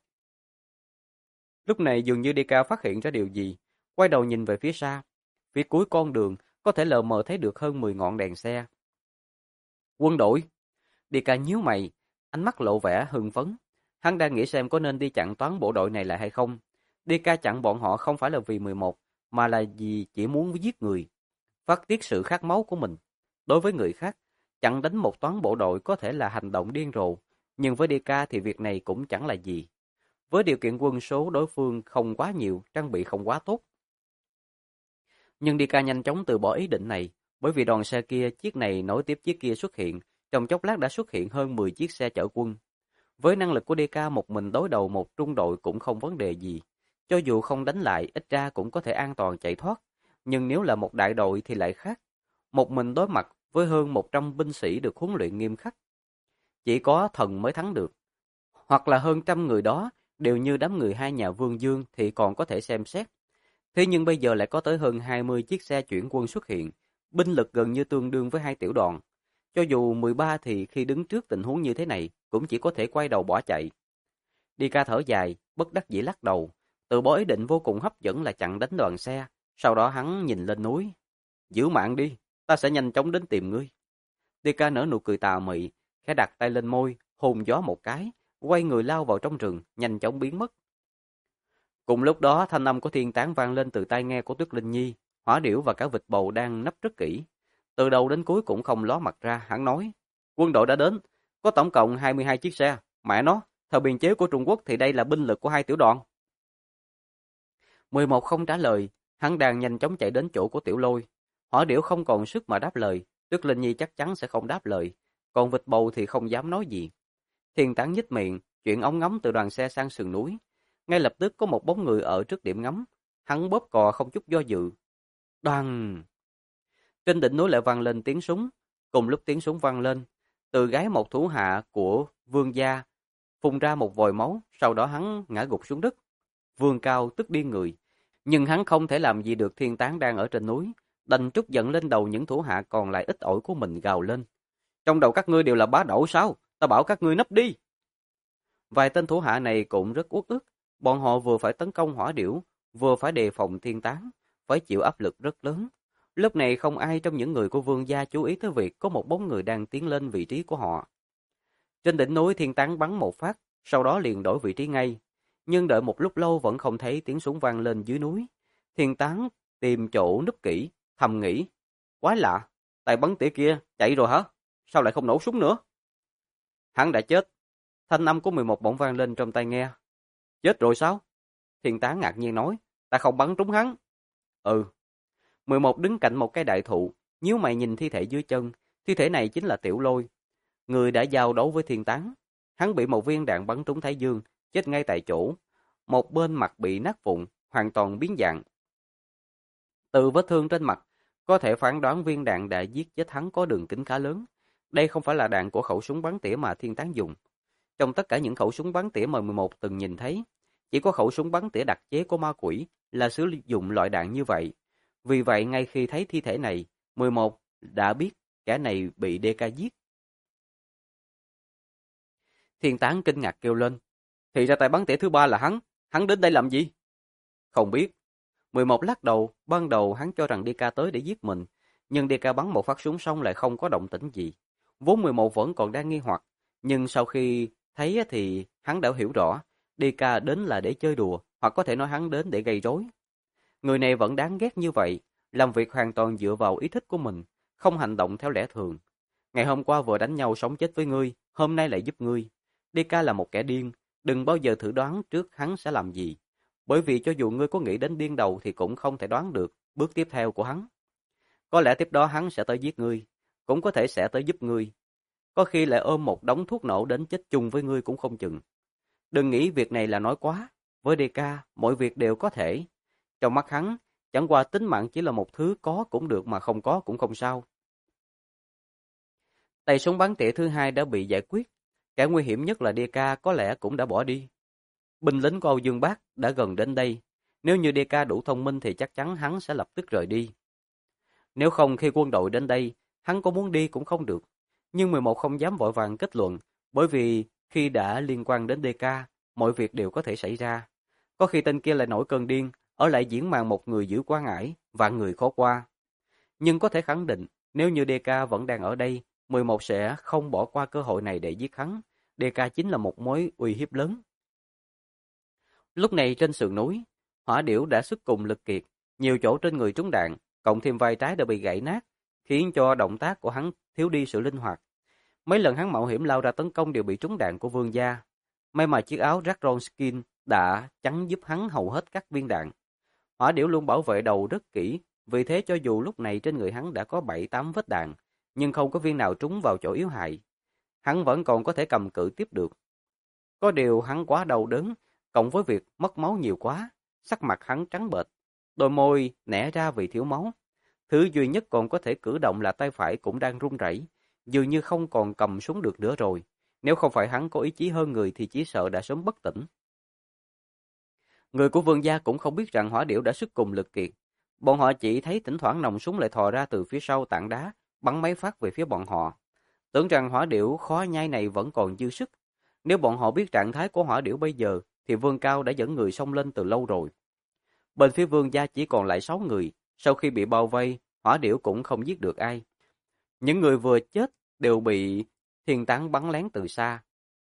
Lúc này dường như Đi phát hiện ra điều gì, quay đầu nhìn về phía xa. Phía cuối con đường, có thể lờ mờ thấy được hơn 10 ngọn đèn xe. Quân đội! Đi nhíu mày, ánh mắt lộ vẻ hưng phấn. Hắn đang nghĩ xem có nên đi chặn toán bộ đội này lại hay không. Đi chặn bọn họ không phải là vì 11, mà là vì chỉ muốn giết người. Phát tiết sự khát máu của mình. Đối với người khác, chặn đánh một toán bộ đội có thể là hành động điên rồ, nhưng với Đi thì việc này cũng chẳng là gì. Với điều kiện quân số đối phương không quá nhiều, trang bị không quá tốt. Nhưng Đi nhanh chóng từ bỏ ý định này, bởi vì đoàn xe kia, chiếc này nối tiếp chiếc kia xuất hiện, trong chốc lát đã xuất hiện hơn 10 chiếc xe chở quân. Với năng lực của Đi một mình đối đầu một trung đội cũng không vấn đề gì. Cho dù không đánh lại, ít ra cũng có thể an toàn chạy thoát. Nhưng nếu là một đại đội thì lại khác. Một mình đối mặt với hơn 100 binh sĩ được huấn luyện nghiêm khắc. Chỉ có thần mới thắng được. Hoặc là hơn trăm người đó đều như đám người hai nhà Vương Dương thì còn có thể xem xét. Thế nhưng bây giờ lại có tới hơn 20 chiếc xe chuyển quân xuất hiện, binh lực gần như tương đương với hai tiểu đoàn. Cho dù 13 thì khi đứng trước tình huống như thế này, cũng chỉ có thể quay đầu bỏ chạy. Đi thở dài, bất đắc dĩ lắc đầu, từ bỏ ý định vô cùng hấp dẫn là chặn đánh đoàn xe, sau đó hắn nhìn lên núi. Giữ mạng đi, ta sẽ nhanh chóng đến tìm ngươi. Đi nở nụ cười tà mị, khẽ đặt tay lên môi, hôn gió một cái, quay người lao vào trong rừng, nhanh chóng biến mất. Cùng lúc đó, thanh âm của Thiên Tán vang lên từ tai nghe của Tuyết Linh Nhi, Hỏa Điểu và cả vịt bầu đang nấp rất kỹ. Từ đầu đến cuối cũng không ló mặt ra, hắn nói, quân đội đã đến, có tổng cộng 22 chiếc xe, mẹ nó, theo biên chế của Trung Quốc thì đây là binh lực của hai tiểu đoàn. 11 không trả lời, hắn đang nhanh chóng chạy đến chỗ của Tiểu Lôi. Hỏa Điểu không còn sức mà đáp lời, Tuyết Linh Nhi chắc chắn sẽ không đáp lời, còn vịt bầu thì không dám nói gì. Thiên Tán nhếch miệng, chuyển ống ngắm từ đoàn xe sang sườn núi. Ngay lập tức có một bóng người ở trước điểm ngắm, hắn bóp cò không chút do dự. Đoàng! Trên đỉnh núi lại vang lên tiếng súng, cùng lúc tiếng súng vang lên, từ gáy một thủ hạ của Vương gia phun ra một vòi máu, sau đó hắn ngã gục xuống đất. Vương Cao tức điên người, nhưng hắn không thể làm gì được Thiên Tán đang ở trên núi, đành trút giận lên đầu những thủ hạ còn lại ít ỏi của mình gào lên. Trong đầu các ngươi đều là bá đẩu sao? Ta bảo các ngươi nấp đi! Vài tên thủ hạ này cũng rất uất ức, bọn họ vừa phải tấn công Hỏa Điểu, vừa phải đề phòng Thiên Tán, phải chịu áp lực rất lớn. Lúc này không ai trong những người của Vương gia chú ý tới việc có một bóng người đang tiến lên vị trí của họ. Trên đỉnh núi Thiên Tán bắn một phát, sau đó liền đổi vị trí ngay. Nhưng đợi một lúc lâu vẫn không thấy tiếng súng vang lên dưới núi. Thiên Tán tìm chỗ núp kỹ, thầm nghĩ. Quái lạ, tay bắn tỉa kia chạy rồi hả? Sao lại không nổ súng nữa? Hắn đã chết. Thanh âm của 11 bỗng vang lên trong tai nghe. Chết rồi sao? Thiên Tán ngạc nhiên nói. Ta không bắn trúng hắn. Ừ. 11 đứng cạnh một cái đại thụ, nhíu mày nhìn thi thể dưới chân. Thi thể này chính là Tiểu Lôi, người đã giao đấu với Thiên Tán. Hắn bị một viên đạn bắn trúng thái dương, chết ngay tại chỗ. Một bên mặt bị nát vụn, hoàn toàn biến dạng. Từ vết thương trên mặt, có thể phán đoán viên đạn đã giết chết hắn có đường kính khá lớn. Đây không phải là đạn của khẩu súng bắn tỉa mà Thiên Tán dùng. Trong tất cả những khẩu súng bắn tỉa mà 11 từng nhìn thấy, chỉ có khẩu súng bắn tỉa đặc chế của ma quỷ là sử dụng loại đạn như vậy. Vì vậy ngay khi thấy thi thể này, 11 đã biết kẻ này bị DK giết. Thiên Tán kinh ngạc kêu lên. Thì ra tay bắn tỉa thứ ba là hắn đến đây làm gì? Không biết. 11 lắc đầu, ban đầu hắn cho rằng DK tới để giết mình, nhưng DK bắn một phát súng xong lại không có động tĩnh gì. Vốn 11 vẫn còn đang nghi hoặc, nhưng sau khi thấy thì hắn đã hiểu rõ, DK đến là để chơi đùa, hoặc có thể nói hắn đến để gây rối. Người này vẫn đáng ghét như vậy, làm việc hoàn toàn dựa vào ý thích của mình, không hành động theo lẽ thường. Ngày hôm qua vừa đánh nhau sống chết với ngươi, hôm nay lại giúp ngươi. DK là một kẻ điên, đừng bao giờ thử đoán trước hắn sẽ làm gì. Bởi vì cho dù ngươi có nghĩ đến điên đầu thì cũng không thể đoán được bước tiếp theo của hắn. Có lẽ tiếp đó hắn sẽ tới giết ngươi, cũng có thể sẽ tới giúp ngươi. Có khi lại ôm một đống thuốc nổ đến chết chung với ngươi cũng không chừng. Đừng nghĩ việc này là nói quá, với DK mọi việc đều có thể. Trong mắt hắn, chẳng qua tính mạng chỉ là một thứ có cũng được mà không có cũng không sao. Tay súng bắn tỉa thứ hai đã bị giải quyết, kẻ nguy hiểm nhất là DK có lẽ cũng đã bỏ đi. Binh lính của Âu Dương Bác đã gần đến đây, nếu như DK đủ thông minh thì chắc chắn hắn sẽ lập tức rời đi. Nếu không khi quân đội đến đây, hắn có muốn đi cũng không được. Nhưng 11 không dám vội vàng kết luận, bởi vì khi đã liên quan đến DK, mọi việc đều có thể xảy ra. Có khi tên kia lại nổi cơn điên, ở lại diễn màn một người giữ quan ải, vạn người khó qua. Nhưng có thể khẳng định, nếu như DK vẫn đang ở đây, 11 sẽ không bỏ qua cơ hội này để giết hắn. DK chính là một mối uy hiếp lớn. Lúc này trên sườn núi, hỏa điểu đã sức cùng lực kiệt, nhiều chỗ trên người trúng đạn, cộng thêm vai trái đã bị gãy nát, khiến cho động tác của hắn thiếu đi sự linh hoạt. Mấy lần hắn mạo hiểm lao ra tấn công đều bị trúng đạn của Vương gia. May mà chiếc áo Dragon Skin đã chắn giúp hắn hầu hết các viên đạn. Hỏa điểu luôn bảo vệ đầu rất kỹ, vì thế cho dù lúc này trên người hắn đã có 7-8 vết đạn, nhưng không có viên nào trúng vào chỗ yếu hại. Hắn vẫn còn có thể cầm cự tiếp được. Có điều hắn quá đau đớn, cộng với việc mất máu nhiều quá, sắc mặt hắn trắng bệch, đôi môi nẻ ra vì thiếu máu. Thứ duy nhất còn có thể cử động là tay phải cũng đang run rẩy, dường như không còn cầm súng được nữa rồi. Nếu không phải hắn có ý chí hơn người thì chỉ sợ đã sớm bất tỉnh. Người của Vương gia cũng không biết rằng hỏa điểu đã sức cùng lực kiệt. Bọn họ chỉ thấy thỉnh thoảng nòng súng lại thò ra từ phía sau tảng đá, bắn mấy phát về phía bọn họ. Tưởng rằng hỏa điểu khó nhai này vẫn còn dư sức. Nếu bọn họ biết trạng thái của hỏa điểu bây giờ, thì Vương Cao đã dẫn người xông lên từ lâu rồi. Bên phía Vương gia chỉ còn lại 6 người. Sau khi bị bao vây, hỏa điểu cũng không giết được ai. Những người vừa chết đều bị thiên tán bắn lén từ xa.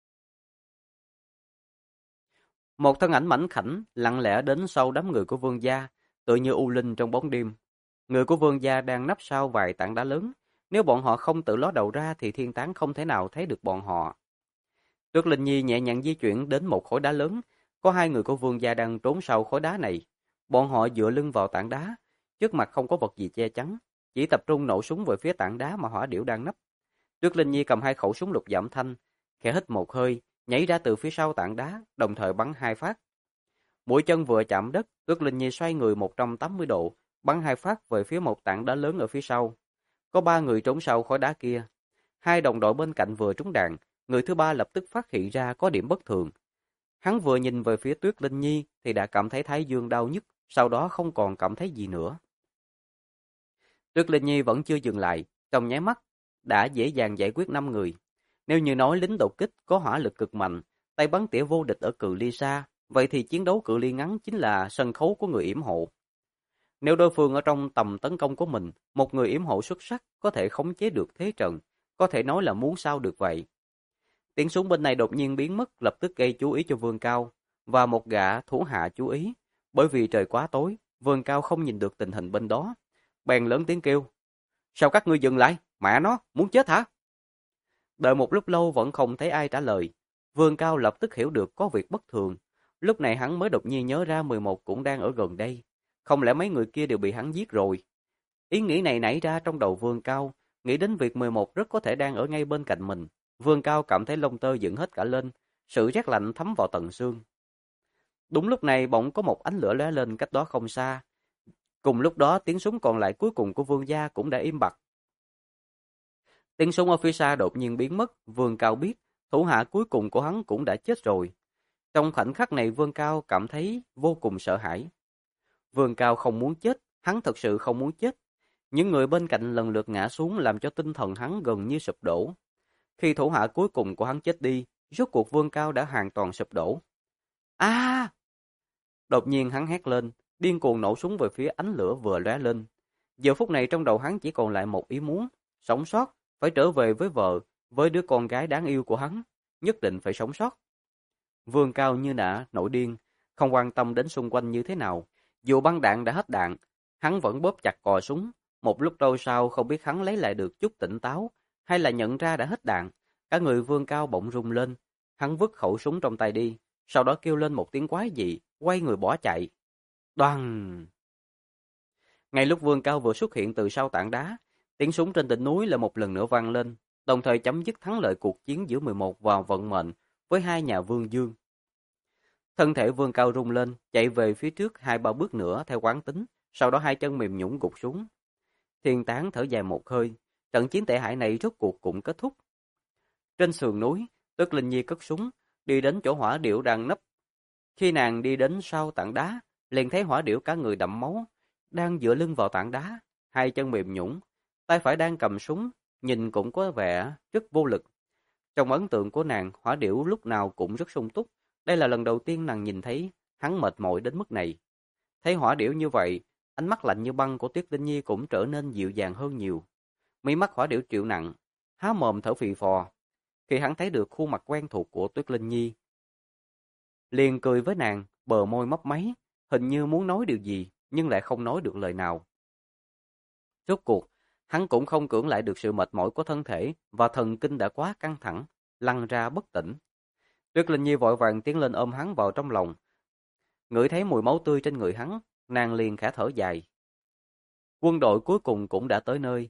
Một thân ảnh mảnh khảnh lặng lẽ đến sau đám người của Vương gia, tựa như u linh trong bóng đêm. Người của Vương gia đang nấp sau vài tảng đá lớn. Nếu bọn họ không tự ló đầu ra thì thiên tán không thể nào thấy được bọn họ. Tuyết Linh Nhi nhẹ nhàng di chuyển đến một khối đá lớn. Có 2 người của Vương gia đang trốn sau khối đá này. Bọn họ dựa lưng vào tảng đá, trước mặt không có vật gì che chắn, chỉ tập trung nổ súng về phía tảng đá mà hỏa điểu đang nấp. Tuyết Linh Nhi cầm 2 khẩu súng lục giảm thanh, khẽ hít một hơi, nhảy ra từ phía sau tảng đá, đồng thời bắn 2 phát. Mũi chân vừa chạm đất, Tuyết Linh Nhi xoay người 180 độ, bắn 2 phát về phía một tảng đá lớn ở phía sau. Có 3 người trốn sau khối đá kia. 2 đồng đội bên cạnh vừa trúng đạn, người thứ ba lập tức phát hiện ra có điểm bất thường. Hắn vừa nhìn về phía Tuyết Linh Nhi thì đã cảm thấy thái dương đau nhức, sau đó không còn cảm thấy gì nữa. Tuyết Linh Nhi vẫn chưa dừng lại, trong nháy mắt đã dễ dàng giải quyết 5 người. Nếu như nói lính đột kích có hỏa lực cực mạnh, tay bắn tỉa vô địch ở cự ly xa, vậy thì chiến đấu cự ly ngắn chính là sân khấu của người yểm hộ. Nếu đối phương ở trong tầm tấn công của mình, một người yểm hộ xuất sắc có thể khống chế được thế trận, có thể nói là muốn sao được vậy. Tiếng súng bên này đột nhiên biến mất, lập tức gây chú ý cho Vương Cao, và một gã thủ hạ chú ý, bởi vì trời quá tối, Vương Cao không nhìn được tình hình bên đó, bèn lớn tiếng kêu: "Sao các ngươi dừng lại? Mẹ nó, muốn chết hả?" Đợi một lúc lâu vẫn không thấy ai trả lời, Vương Cao lập tức hiểu được có việc bất thường. Lúc này hắn mới đột nhiên nhớ ra 11 cũng đang ở gần đây, không lẽ mấy người kia đều bị hắn giết rồi? Ý nghĩ này nảy ra trong đầu Vương Cao, nghĩ đến việc 11 rất có thể đang ở ngay bên cạnh mình. Vương Cao cảm thấy lông tơ dựng hết cả lên, sự rét lạnh thấm vào tận xương. Đúng lúc này bỗng có một ánh lửa lóe lên cách đó không xa. Cùng lúc đó tiếng súng còn lại cuối cùng của Vương gia cũng đã im bặt. Tiếng súng ở phía xa đột nhiên biến mất, Vương Cao biết thủ hạ cuối cùng của hắn cũng đã chết rồi. Trong khoảnh khắc này Vương Cao cảm thấy vô cùng sợ hãi. Vương Cao không muốn chết, hắn thật sự không muốn chết. Những người bên cạnh lần lượt ngã xuống làm cho tinh thần hắn gần như sụp đổ. Khi thủ hạ cuối cùng của hắn chết đi, rốt cuộc Vương Cao đã hoàn toàn sụp đổ. A! Đột nhiên hắn hét lên, điên cuồng nổ súng về phía ánh lửa vừa lóe lên. Giờ phút này trong đầu hắn chỉ còn lại một ý muốn, sống sót, phải trở về với vợ, với đứa con gái đáng yêu của hắn, nhất định phải sống sót. Vương Cao như đã nổi điên, không quan tâm đến xung quanh như thế nào. Dù băng đạn đã hết đạn, hắn vẫn bóp chặt cò súng. Một lúc lâu sau không biết hắn lấy lại được chút tỉnh táo, hay là nhận ra đã hết đạn. Cả người Vương Cao bỗng rung lên, hắn vứt khẩu súng trong tay đi, sau đó kêu lên một tiếng quái dị, quay người bỏ chạy. Đoàng! Ngay lúc Vương Cao vừa xuất hiện từ sau tảng đá, tiếng súng trên đỉnh núi lại một lần nữa vang lên, đồng thời chấm dứt thắng lợi cuộc chiến giữa 11 và vận mệnh với hai nhà Vương Dương. Thân thể Vương Cao rung lên, chạy về phía trước 2-3 bước nữa theo quán tính, sau đó hai chân mềm nhũn gục xuống. Thiên Tán thở dài một hơi, trận chiến tệ hại này rốt cuộc cũng kết thúc. Trên sườn núi, Tuyết Linh Nhi cất súng, đi đến chỗ Hỏa Điểu đang nấp. Khi nàng đi đến sau tảng đá, liền thấy Hỏa Điểu cả người đẫm máu, đang dựa lưng vào tảng đá, hai chân mềm nhũn, tay phải đang cầm súng, nhìn cũng có vẻ rất vô lực. Trong ấn tượng của nàng, Hỏa Điểu lúc nào cũng rất sung túc, đây là lần đầu tiên nàng nhìn thấy hắn mệt mỏi đến mức này. Thấy Hỏa Điểu như vậy, ánh mắt lạnh như băng của Tuyết Linh Nhi cũng trở nên dịu dàng hơn nhiều. Mí mắt Hỏa Điểu chịu nặng, há mồm thở phì phò. Khi hắn thấy được khuôn mặt quen thuộc của Tuyết Linh Nhi, liền cười với nàng, bờ môi mấp máy, hình như muốn nói điều gì, nhưng lại không nói được lời nào. Rốt cuộc, hắn cũng không cưỡng lại được sự mệt mỏi của thân thể và thần kinh đã quá căng thẳng, lăn ra bất tỉnh. Tuyết Linh Nhi vội vàng tiến lên ôm hắn vào trong lòng. Ngửi thấy mùi máu tươi trên người hắn, nàng liền khẽ thở dài. Quân đội cuối cùng cũng đã tới nơi.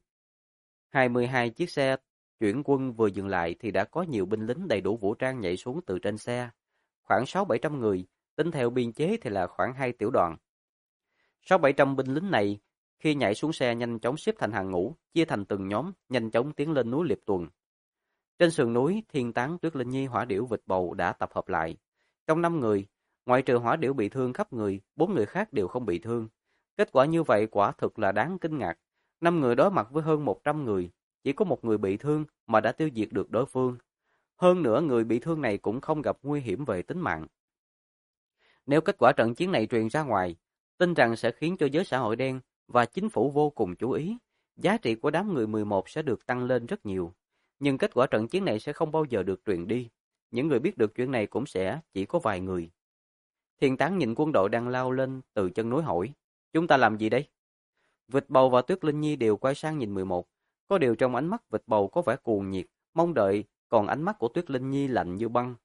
22 chiếc xe chuyển quân vừa dừng lại thì đã có nhiều binh lính đầy đủ vũ trang nhảy xuống từ trên xe. Khoảng 600-700 người, tính theo biên chế thì là khoảng 2 tiểu đoàn. 600-700 binh lính này, khi nhảy xuống xe nhanh chóng xếp thành hàng ngũ, chia thành từng nhóm, nhanh chóng tiến lên núi Liệp Tuần. Trên sườn núi, Thiên Tán, Tuyết Linh Nhi, Hỏa Điểu, Vịt Bầu đã tập hợp lại. Trong 5 người, ngoại trừ Hỏa Điểu bị thương khắp người, 4 người khác đều không bị thương. Kết quả như vậy quả thực là đáng kinh ngạc. 5 người đối mặt với hơn 100 người, chỉ có một người bị thương mà đã tiêu diệt được đối phương. Hơn nữa người bị thương này cũng không gặp nguy hiểm về tính mạng. Nếu kết quả trận chiến này truyền ra ngoài, tin rằng sẽ khiến cho giới xã hội đen và chính phủ vô cùng chú ý. Giá trị của đám người 11 sẽ được tăng lên rất nhiều. Nhưng kết quả trận chiến này sẽ không bao giờ được truyền đi. Những người biết được chuyện này cũng sẽ chỉ có vài người. Thiên Tán nhìn quân đội đang lao lên từ chân núi hỏi, chúng ta làm gì đây? Vịt Bầu và Tuyết Linh Nhi đều quay sang nhìn 11. Có điều trong ánh mắt Vịt Bầu có vẻ cuồng nhiệt, mong đợi, còn ánh mắt của Tuyết Linh Nhi lạnh như băng.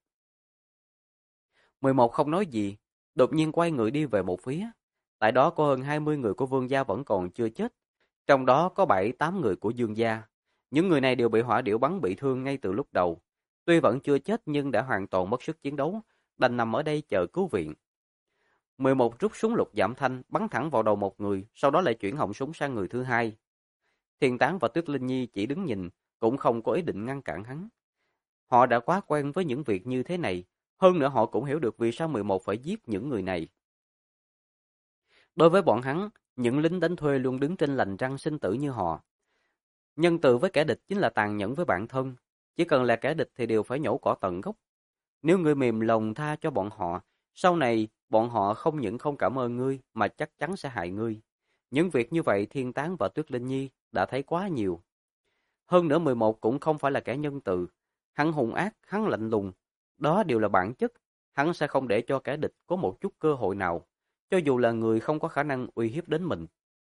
11 không nói gì, đột nhiên quay người đi về một phía. Tại đó có hơn 20 người của Vương gia vẫn còn chưa chết. Trong đó có 7-8 người của Dương gia. Những người này đều bị Hỏa Điểu bắn bị thương ngay từ lúc đầu. Tuy vẫn chưa chết nhưng đã hoàn toàn mất sức chiến đấu, đành nằm ở đây chờ cứu viện. 11 rút súng lục giảm thanh bắn thẳng vào đầu một người, sau đó lại chuyển họng súng sang người thứ hai. Thiên Tán và Tuyết Linh Nhi chỉ đứng nhìn, cũng không có ý định ngăn cản hắn. Họ đã quá quen với những việc như thế này, hơn nữa họ cũng hiểu được vì sao 11 phải giết những người này. Đối với bọn hắn, những lính đánh thuê luôn đứng trên lành răng sinh tử như họ. Nhân từ với kẻ địch chính là tàn nhẫn với bản thân, chỉ cần là kẻ địch thì đều phải nhổ cỏ tận gốc. Nếu ngươi mềm lòng tha cho bọn họ, sau này bọn họ không những không cảm ơn ngươi mà chắc chắn sẽ hại ngươi. Những việc như vậy Thiên Tán và Tuyết Linh Nhi đã thấy quá nhiều. Hơn nữa 11 cũng không phải là kẻ nhân từ. Hắn hung ác, hắn lạnh lùng. Đó đều là bản chất. Hắn sẽ không để cho kẻ địch có một chút cơ hội nào, cho dù là người không có khả năng uy hiếp đến mình.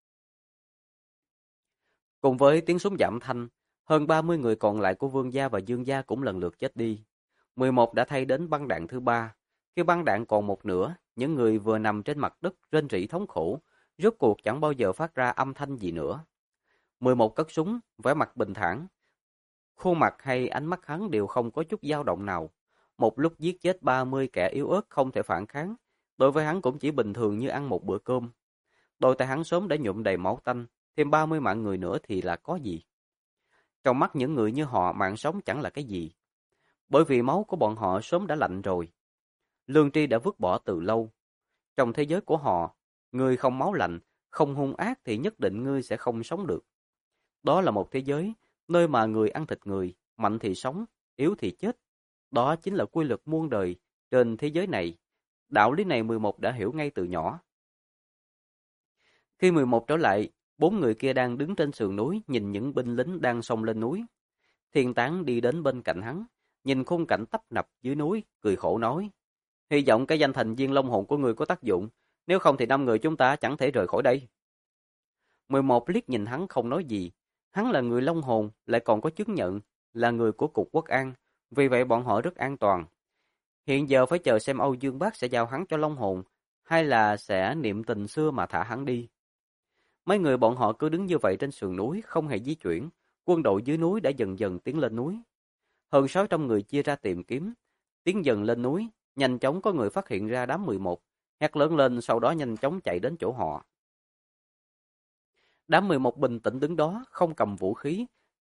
Cùng với tiếng súng giảm thanh, hơn 30 người còn lại của Vương gia và Dương gia cũng lần lượt chết đi. 11 đã thay đến băng đạn thứ 3. Khi băng đạn còn một nửa, những người vừa nằm trên mặt đất rên rỉ thống khổ, rốt cuộc chẳng bao giờ phát ra âm thanh gì nữa. 11 cất súng, vẻ mặt bình thản. Khuôn mặt hay ánh mắt hắn đều không có chút dao động nào. Một lúc giết chết 30 kẻ yếu ớt không thể phản kháng, đối với hắn cũng chỉ bình thường như ăn một bữa cơm. Đôi tay hắn sớm đã nhuộm đầy máu tanh, thêm 30 mạng người nữa thì là có gì? Trong mắt những người như họ, mạng sống chẳng là cái gì. Bởi vì máu của bọn họ sớm đã lạnh rồi. Lương tri đã vứt bỏ từ lâu. Trong thế giới của họ, người không máu lạnh, không hung ác thì nhất định ngươi sẽ không sống được. Đó là một thế giới, nơi mà người ăn thịt người, mạnh thì sống, yếu thì chết. Đó chính là quy luật muôn đời trên thế giới này. Đạo lý này 11 đã hiểu ngay từ nhỏ. Khi 11 trở lại, 4 người kia đang đứng trên sườn núi nhìn những binh lính đang xông lên núi. Thiên Tán đi đến bên cạnh hắn, nhìn khung cảnh tấp nập dưới núi, cười khổ nói. Hy vọng cái danh thành viên long hồn của người có tác dụng, nếu không thì 5 người chúng ta chẳng thể rời khỏi đây. 11 liếc nhìn hắn không nói gì. Hắn là người long hồn, lại còn có chứng nhận, là người của Cục Quốc an, vì vậy bọn họ rất an toàn. Hiện giờ phải chờ xem Âu Dương Bác sẽ giao hắn cho long hồn, hay là sẽ niệm tình xưa mà thả hắn đi. Mấy người bọn họ cứ đứng như vậy trên sườn núi, không hề di chuyển. Quân đội dưới núi đã dần dần tiến lên núi. Hơn 600 người chia ra tìm kiếm, tiến dần lên núi. Nhanh chóng có người phát hiện ra đám 11, hét lớn lên, sau đó nhanh chóng chạy đến chỗ họ. Đám 11 bình tĩnh đứng đó, không cầm vũ khí,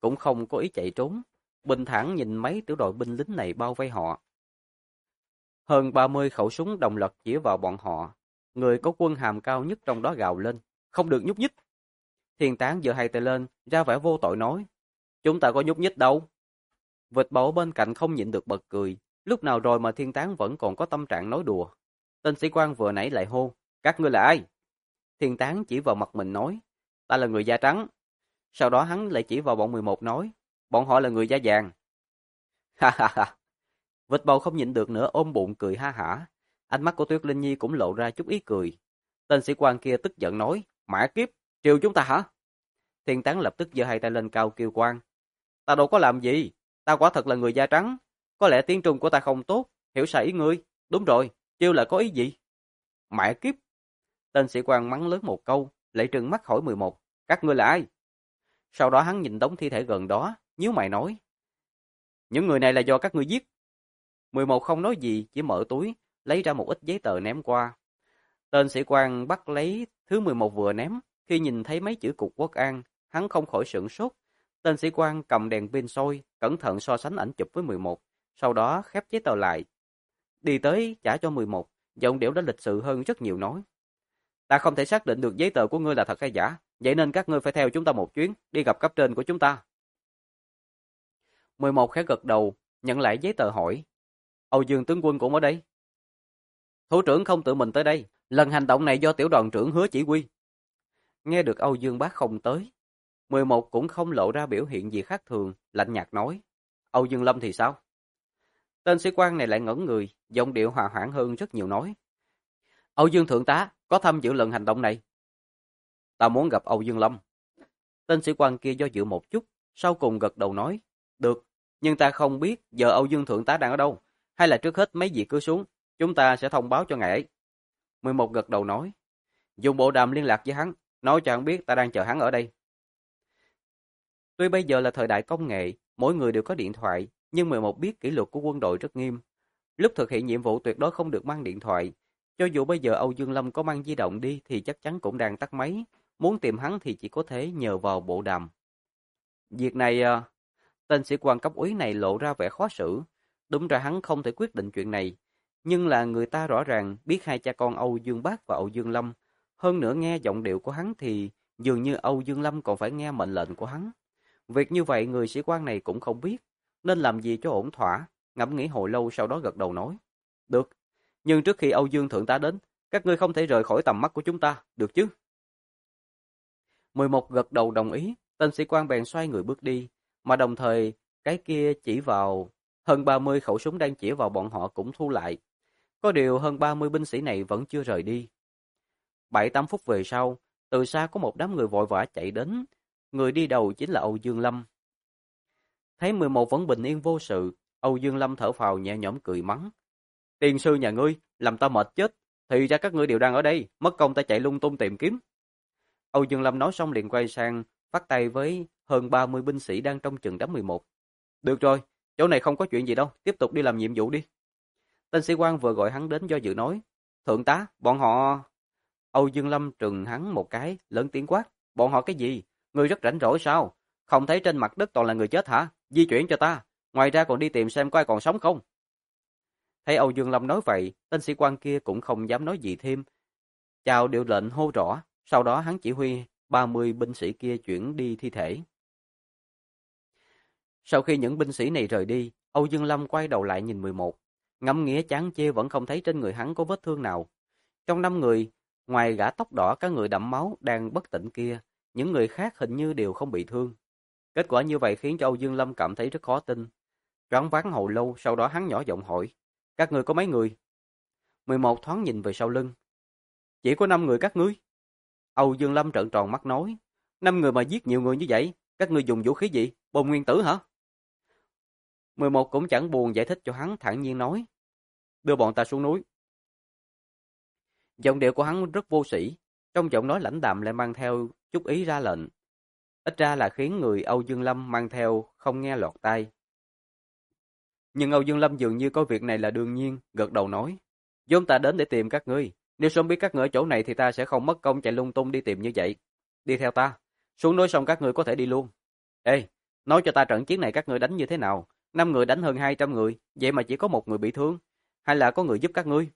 cũng không có ý chạy trốn, bình thản nhìn mấy tiểu đội binh lính này bao vây họ. Hơn 30 khẩu súng đồng loạt chĩa vào bọn họ. Người có quân hàm cao nhất trong đó gào lên, không được nhúc nhích. Thiên Tán giơ hai tay lên, ra vẻ vô tội nói, chúng ta có nhúc nhích đâu. Vịt bầu bên cạnh không nhịn được bật cười, lúc nào rồi mà Thiên Tán vẫn còn có tâm trạng nói đùa. Tên sĩ quan vừa nãy lại hô, các ngươi là ai? Thiên Tán chỉ vào mặt mình nói, ta là người da trắng. Sau đó hắn lại chỉ vào bọn 11 nói, bọn họ là người da vàng. Ha ha ha. Vịt bầu không nhịn được nữa ôm bụng cười ha hả. Ánh mắt của Tuyết Linh Nhi cũng lộ ra chút ý cười. Tên sĩ quan kia tức giận nói, mã kiếp, trêu chúng ta hả? Thiên Tán lập tức giơ hai tay lên cao kêu quan. Ta đâu có làm gì, ta quả thật là người da trắng. Có lẽ tiếng Trung của ta không tốt, hiểu sai ý ngươi. Đúng rồi, trêu là có ý gì? Mã kiếp. Tên sĩ quan mắng lớn một câu, lại trừng mắt hỏi 11, các ngươi là ai? Sau đó hắn nhìn đống thi thể gần đó, nhíu mày nói, những người này là do các ngươi giết. 11 không nói gì, chỉ mở túi, lấy ra một ít giấy tờ ném qua. Tên sĩ quan bắt lấy thứ 11 vừa ném, khi nhìn thấy mấy chữ Cục Quốc an, hắn không khỏi sửng sốt. Tên sĩ quan cầm đèn pin soi, cẩn thận so sánh ảnh chụp với 11, sau đó khép giấy tờ lại. Đi tới trả cho 11, giọng điệu đã lịch sự hơn rất nhiều nói. Ta không thể xác định được giấy tờ của ngươi là thật hay giả, vậy nên các ngươi phải theo chúng ta một chuyến, đi gặp cấp trên của chúng ta. 11 khẽ gật đầu, nhận lại giấy tờ hỏi. Âu Dương tướng quân cũng ở đây. Thủ trưởng không tự mình tới đây, lần hành động này do tiểu đoàn trưởng hứa chỉ huy. Nghe được Âu Dương bác không tới, 11 cũng không lộ ra biểu hiện gì khác thường, lạnh nhạt nói. Âu Dương Lâm thì sao? Tên sĩ quan này lại ngẩn người, giọng điệu hòa hoãn hơn rất nhiều nói. Âu Dương thượng tá có tham dự lần hành động này. Ta muốn gặp Âu Dương Lâm. Tên sĩ quan kia do dự một chút, sau cùng gật đầu nói. Được, nhưng ta không biết giờ Âu Dương thượng tá đang ở đâu, hay là trước hết mấy vị cứ xuống, chúng ta sẽ thông báo cho ngài ấy. 11 gật đầu nói. Dùng bộ đàm liên lạc với hắn, nói cho hắn biết ta đang chờ hắn ở đây. Tuy bây giờ là thời đại công nghệ, mỗi người đều có điện thoại, nhưng 11 biết kỷ luật của quân đội rất nghiêm. Lúc thực hiện nhiệm vụ tuyệt đối không được mang điện thoại. Cho dù bây giờ Âu Dương Lâm có mang di động đi thì chắc chắn cũng đang tắt máy. Muốn tìm hắn thì chỉ có thể nhờ vào bộ đàm. Việc này, tên sĩ quan cấp úy này lộ ra vẻ khó xử. Đúng ra hắn không thể quyết định chuyện này. Nhưng là người ta rõ ràng biết hai cha con Âu Dương Bác và Âu Dương Lâm. Hơn nữa nghe giọng điệu của hắn thì dường như Âu Dương Lâm còn phải nghe mệnh lệnh của hắn. Việc như vậy người sĩ quan này cũng không biết. Nên làm gì cho ổn thỏa. Ngẫm nghĩ hồi lâu sau đó gật đầu nói. Được, nhưng trước khi Âu Dương thượng tá đến, các ngươi không thể rời khỏi tầm mắt của chúng ta, được chứ? 11 gật đầu đồng ý, tên sĩ quan bèn xoay người bước đi, mà đồng thời cái kia chỉ vào hơn 30 khẩu súng đang chỉ vào bọn họ cũng thu lại. Có điều hơn 30 binh sĩ này vẫn chưa rời đi. 7-8 phút về sau, từ xa có một đám người vội vã chạy đến, người đi đầu chính là Âu Dương Lâm. Thấy 11 vẫn bình yên vô sự, Âu Dương Lâm thở phào nhẹ nhõm cười mắng. Tiền sư nhà ngươi, làm ta mệt chết, thì ra các ngươi đều đang ở đây, mất công ta chạy lung tung tìm kiếm. Âu Dương Lâm nói xong liền quay sang, bắt tay với hơn 30 binh sĩ đang trong chừng đám 11. Được rồi, chỗ này không có chuyện gì đâu, tiếp tục đi làm nhiệm vụ đi. Tên sĩ quan vừa gọi hắn đến do dự nói, thượng tá, bọn họ... Âu Dương Lâm trừng hắn một cái, lớn tiếng quát, bọn họ cái gì? Ngươi rất rảnh rỗi sao? Không thấy trên mặt đất toàn là người chết hả? Di chuyển cho ta, ngoài ra còn đi tìm xem có ai còn sống không? Thấy Âu Dương Lâm nói vậy, tên sĩ quan kia cũng không dám nói gì thêm. Chào điều lệnh hô rõ, sau đó hắn chỉ huy 30 binh sĩ kia chuyển đi thi thể. Sau khi những binh sĩ này rời đi, Âu Dương Lâm quay đầu lại nhìn 11. Ngẫm nghĩa chán chê vẫn không thấy trên người hắn có vết thương nào. Trong 5 người, ngoài gã tóc đỏ cả người đẫm máu đang bất tỉnh kia, những người khác hình như đều không bị thương. Kết quả như vậy khiến cho Âu Dương Lâm cảm thấy rất khó tin. Choáng váng hồi lâu, sau đó hắn nhỏ giọng hỏi, các ngươi có mấy người? 11 thoáng nhìn về sau lưng. Chỉ có 5 người các ngươi. Âu Dương Lâm trợn tròn mắt nói, 5 người mà giết nhiều người như vậy, các ngươi dùng vũ khí gì? Bom nguyên tử hả? 11 cũng chẳng buồn giải thích cho hắn, thản nhiên nói, đưa bọn ta xuống núi. Giọng điệu của hắn rất vô sĩ, trong giọng nói lãnh đạm lại mang theo chút ý ra lệnh. Ít ra là khiến người Âu Dương Lâm mang theo không nghe lọt tai. Nhưng Âu Dương Lâm dường như coi việc này là đương nhiên, gật đầu nói, chúng ta đến để tìm các ngươi, nếu sớm biết các ngươi ở chỗ này thì ta sẽ không mất công chạy lung tung đi tìm như vậy. Đi theo ta, xuống núi xong các ngươi có thể đi luôn. Ê, Nói cho ta trận chiến này các ngươi đánh như thế nào? 5 người đánh hơn 200 người, vậy mà chỉ có một người bị thương, hay là có người giúp các ngươi?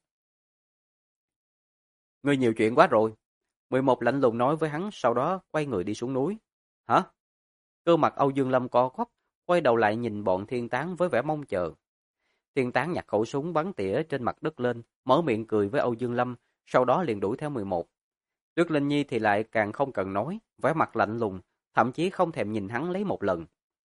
Ngươi nhiều chuyện quá rồi. 11 lạnh lùng nói với hắn, sau đó quay người đi xuống núi. Hả? Cơ mặt Âu Dương Lâm co quắp, quay đầu lại nhìn bọn thiên tán với vẻ mong chờ. Thiên tán nhặt khẩu súng bắn tỉa trên mặt đất lên, mở miệng cười với Âu Dương Lâm, sau đó liền đuổi theo 11. Tuyết Linh Nhi thì lại càng không cần nói, vẻ mặt lạnh lùng, thậm chí không thèm nhìn hắn lấy một lần.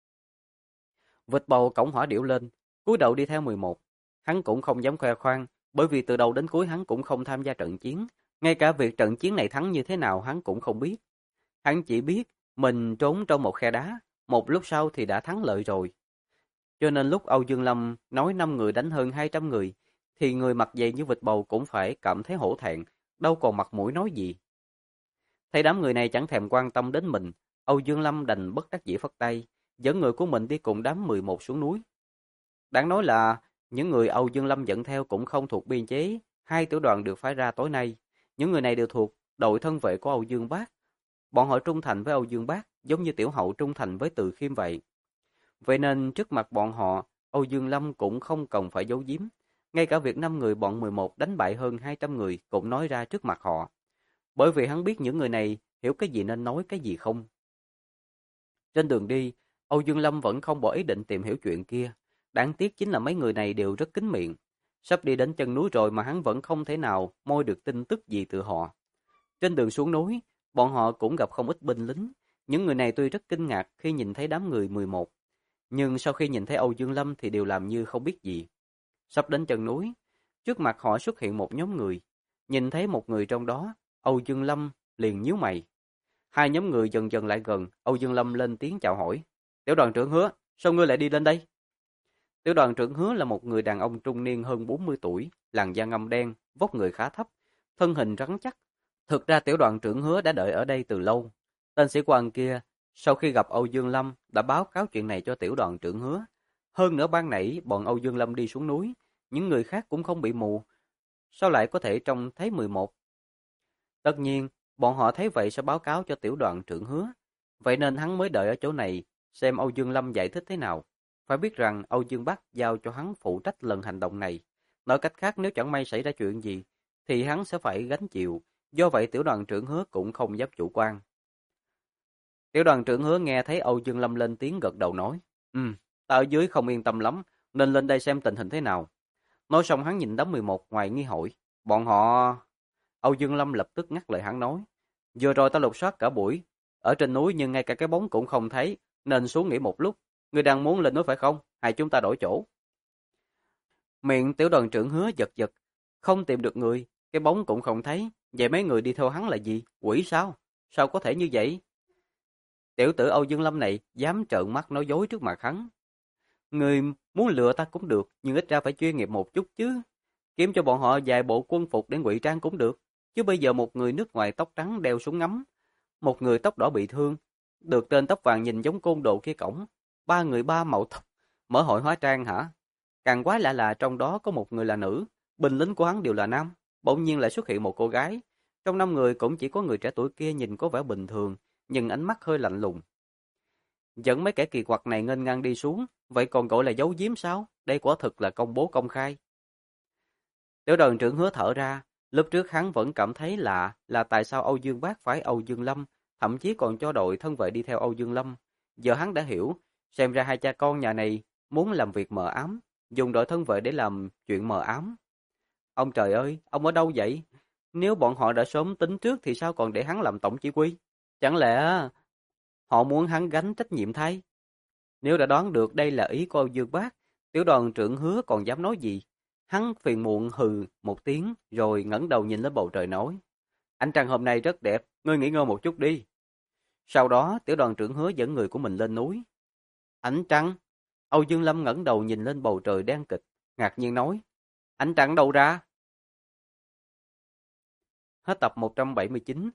Vịt bầu cõng hỏa điểu lên, cúi đầu đi theo 11. Hắn cũng không dám khoe khoang, bởi vì từ đầu đến cuối hắn cũng không tham gia trận chiến, ngay cả việc trận chiến này thắng như thế nào hắn cũng không biết. Hắn chỉ biết mình trốn trong một khe đá, một lúc sau thì đã thắng lợi rồi. Cho nên lúc Âu Dương Lâm nói 5 người đánh hơn 200 người, thì người mặt dày như vịt bầu cũng phải cảm thấy hổ thẹn, đâu còn mặt mũi nói gì. Thấy đám người này chẳng thèm quan tâm đến mình, Âu Dương Lâm đành bất đắc dĩ phất tay, dẫn người của mình đi cùng đám 11 xuống núi. Đáng nói là những người Âu Dương Lâm dẫn theo cũng không thuộc biên chế, hai tiểu đoàn được phái ra tối nay. Những người này đều thuộc đội thân vệ của Âu Dương Bác. Bọn họ trung thành với Âu Dương Bác, giống như tiểu hậu trung thành với Từ Khiêm vậy. Vậy nên trước mặt bọn họ, Âu Dương Lâm cũng không cần phải giấu giếm. Ngay cả việc 5 người bọn 11 đánh bại hơn 200 người cũng nói ra trước mặt họ. Bởi vì hắn biết những người này hiểu cái gì nên nói cái gì không. Trên đường đi, Âu Dương Lâm vẫn không bỏ ý định tìm hiểu chuyện kia. Đáng tiếc chính là mấy người này đều rất kín miệng. Sắp đi đến chân núi rồi mà hắn vẫn không thể nào moi được tin tức gì từ họ. Trên đường xuống núi, bọn họ cũng gặp không ít binh lính. Những người này tuy rất kinh ngạc khi nhìn thấy đám người 11, nhưng sau khi nhìn thấy Âu Dương Lâm thì đều làm như không biết gì. Sắp đến chân núi, trước mặt họ xuất hiện một nhóm người. Nhìn thấy một người trong đó, Âu Dương Lâm liền nhíu mày. Hai nhóm người dần dần lại gần, Âu Dương Lâm lên tiếng chào hỏi. Tiểu đoàn trưởng Hứa, sao ngươi lại đi lên đây? Tiểu đoàn trưởng Hứa là một người đàn ông trung niên hơn 40 tuổi, làn da ngăm đen, vóc người khá thấp, thân hình rắn chắc. Thực ra tiểu đoàn trưởng Hứa đã đợi ở đây từ lâu. Tên sĩ quan kia, sau khi gặp Âu Dương Lâm, đã báo cáo chuyện này cho tiểu đoàn trưởng Hứa. Hơn nữa ban nãy bọn Âu Dương Lâm đi xuống núi, những người khác cũng không bị mù. Sao lại có thể trông thấy 11? Tất nhiên, bọn họ thấy vậy sẽ báo cáo cho tiểu đoàn trưởng Hứa. Vậy nên hắn mới đợi ở chỗ này, xem Âu Dương Lâm giải thích thế nào. Phải biết rằng Âu Dương Bắc giao cho hắn phụ trách lần hành động này. Nói cách khác, nếu chẳng may xảy ra chuyện gì, thì hắn sẽ phải gánh chịu. Do vậy tiểu đoàn trưởng Hứa cũng không dám chủ quan. Tiểu đoàn trưởng Hứa nghe thấy Âu Dương Lâm lên tiếng gật đầu nói. Ta ở dưới không yên tâm lắm, nên lên đây xem tình hình thế nào. Nói xong hắn nhìn đám 11 ngoài nghi hỏi. Bọn họ... Âu Dương Lâm lập tức ngắt lời hắn nói. Vừa rồi ta lục soát cả buổi. Ở trên núi nhưng ngay cả cái bóng cũng không thấy, nên xuống nghỉ một lúc. Ngươi đang muốn lên núi phải không? Hay chúng ta đổi chỗ? Miệng tiểu đoàn trưởng Hứa giật giật. Không tìm được người, cái bóng cũng không thấy. Vậy mấy người đi theo hắn là gì? Quỷ sao? Sao có thể như vậy? Tiểu tử Âu Dương Lâm này dám trợn mắt nói dối trước mặt hắn. Người muốn lừa ta cũng được, nhưng ít ra phải chuyên nghiệp một chút chứ. Kiếm cho bọn họ vài bộ quân phục để ngụy trang cũng được. Chứ bây giờ một người nước ngoài tóc trắng đeo súng ngắm, một người tóc đỏ bị thương, được tên tóc vàng nhìn giống côn đồ kia cổng, ba người ba màu tóc, mở hội hóa trang hả? Càng quái lạ là trong đó có một người là nữ, binh lính của hắn đều là nam, bỗng nhiên lại xuất hiện một cô gái. Trong 5 người cũng chỉ có người trẻ tuổi kia nhìn có vẻ bình thường, nhưng ánh mắt hơi lạnh lùng. Dẫn mấy kẻ kỳ quặc này nghênh ngang đi xuống, vậy còn gọi là giấu giếm sao? Đây quả thực là công bố công khai. Tiểu đoàn trưởng Hứa thở ra, lúc trước hắn vẫn cảm thấy lạ là tại sao Âu Dương Bác phái Âu Dương Lâm, thậm chí còn cho đội thân vệ đi theo Âu Dương Lâm. Giờ hắn đã hiểu, xem ra hai cha con nhà này muốn làm việc mờ ám, dùng đội thân vệ để làm chuyện mờ ám. Ông trời ơi, ông ở đâu vậy? Nếu bọn họ đã sớm tính trước thì sao còn để hắn làm tổng chỉ huy? Chẳng lẽ họ muốn hắn gánh trách nhiệm thay? Nếu đã đoán được đây là ý của Âu Dương Bác, tiểu đoàn trưởng Hứa còn dám nói gì? Hắn phiền muộn hừ một tiếng rồi ngẩng đầu nhìn lên bầu trời nói. Ánh trăng hôm nay rất đẹp, ngươi nghỉ ngơi một chút đi. Sau đó tiểu đoàn trưởng Hứa dẫn người của mình lên núi. Ánh trăng? Âu Dương Lâm ngẩng đầu nhìn lên bầu trời đen kịch, ngạc nhiên nói. Ánh trăng đâu ra? Hết tập 179.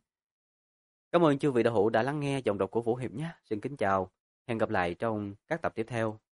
Cảm ơn chư vị đạo hữu đã lắng nghe giọng đọc của Vũ Hiệp nhé. Xin kính chào, hẹn gặp lại trong các tập tiếp theo.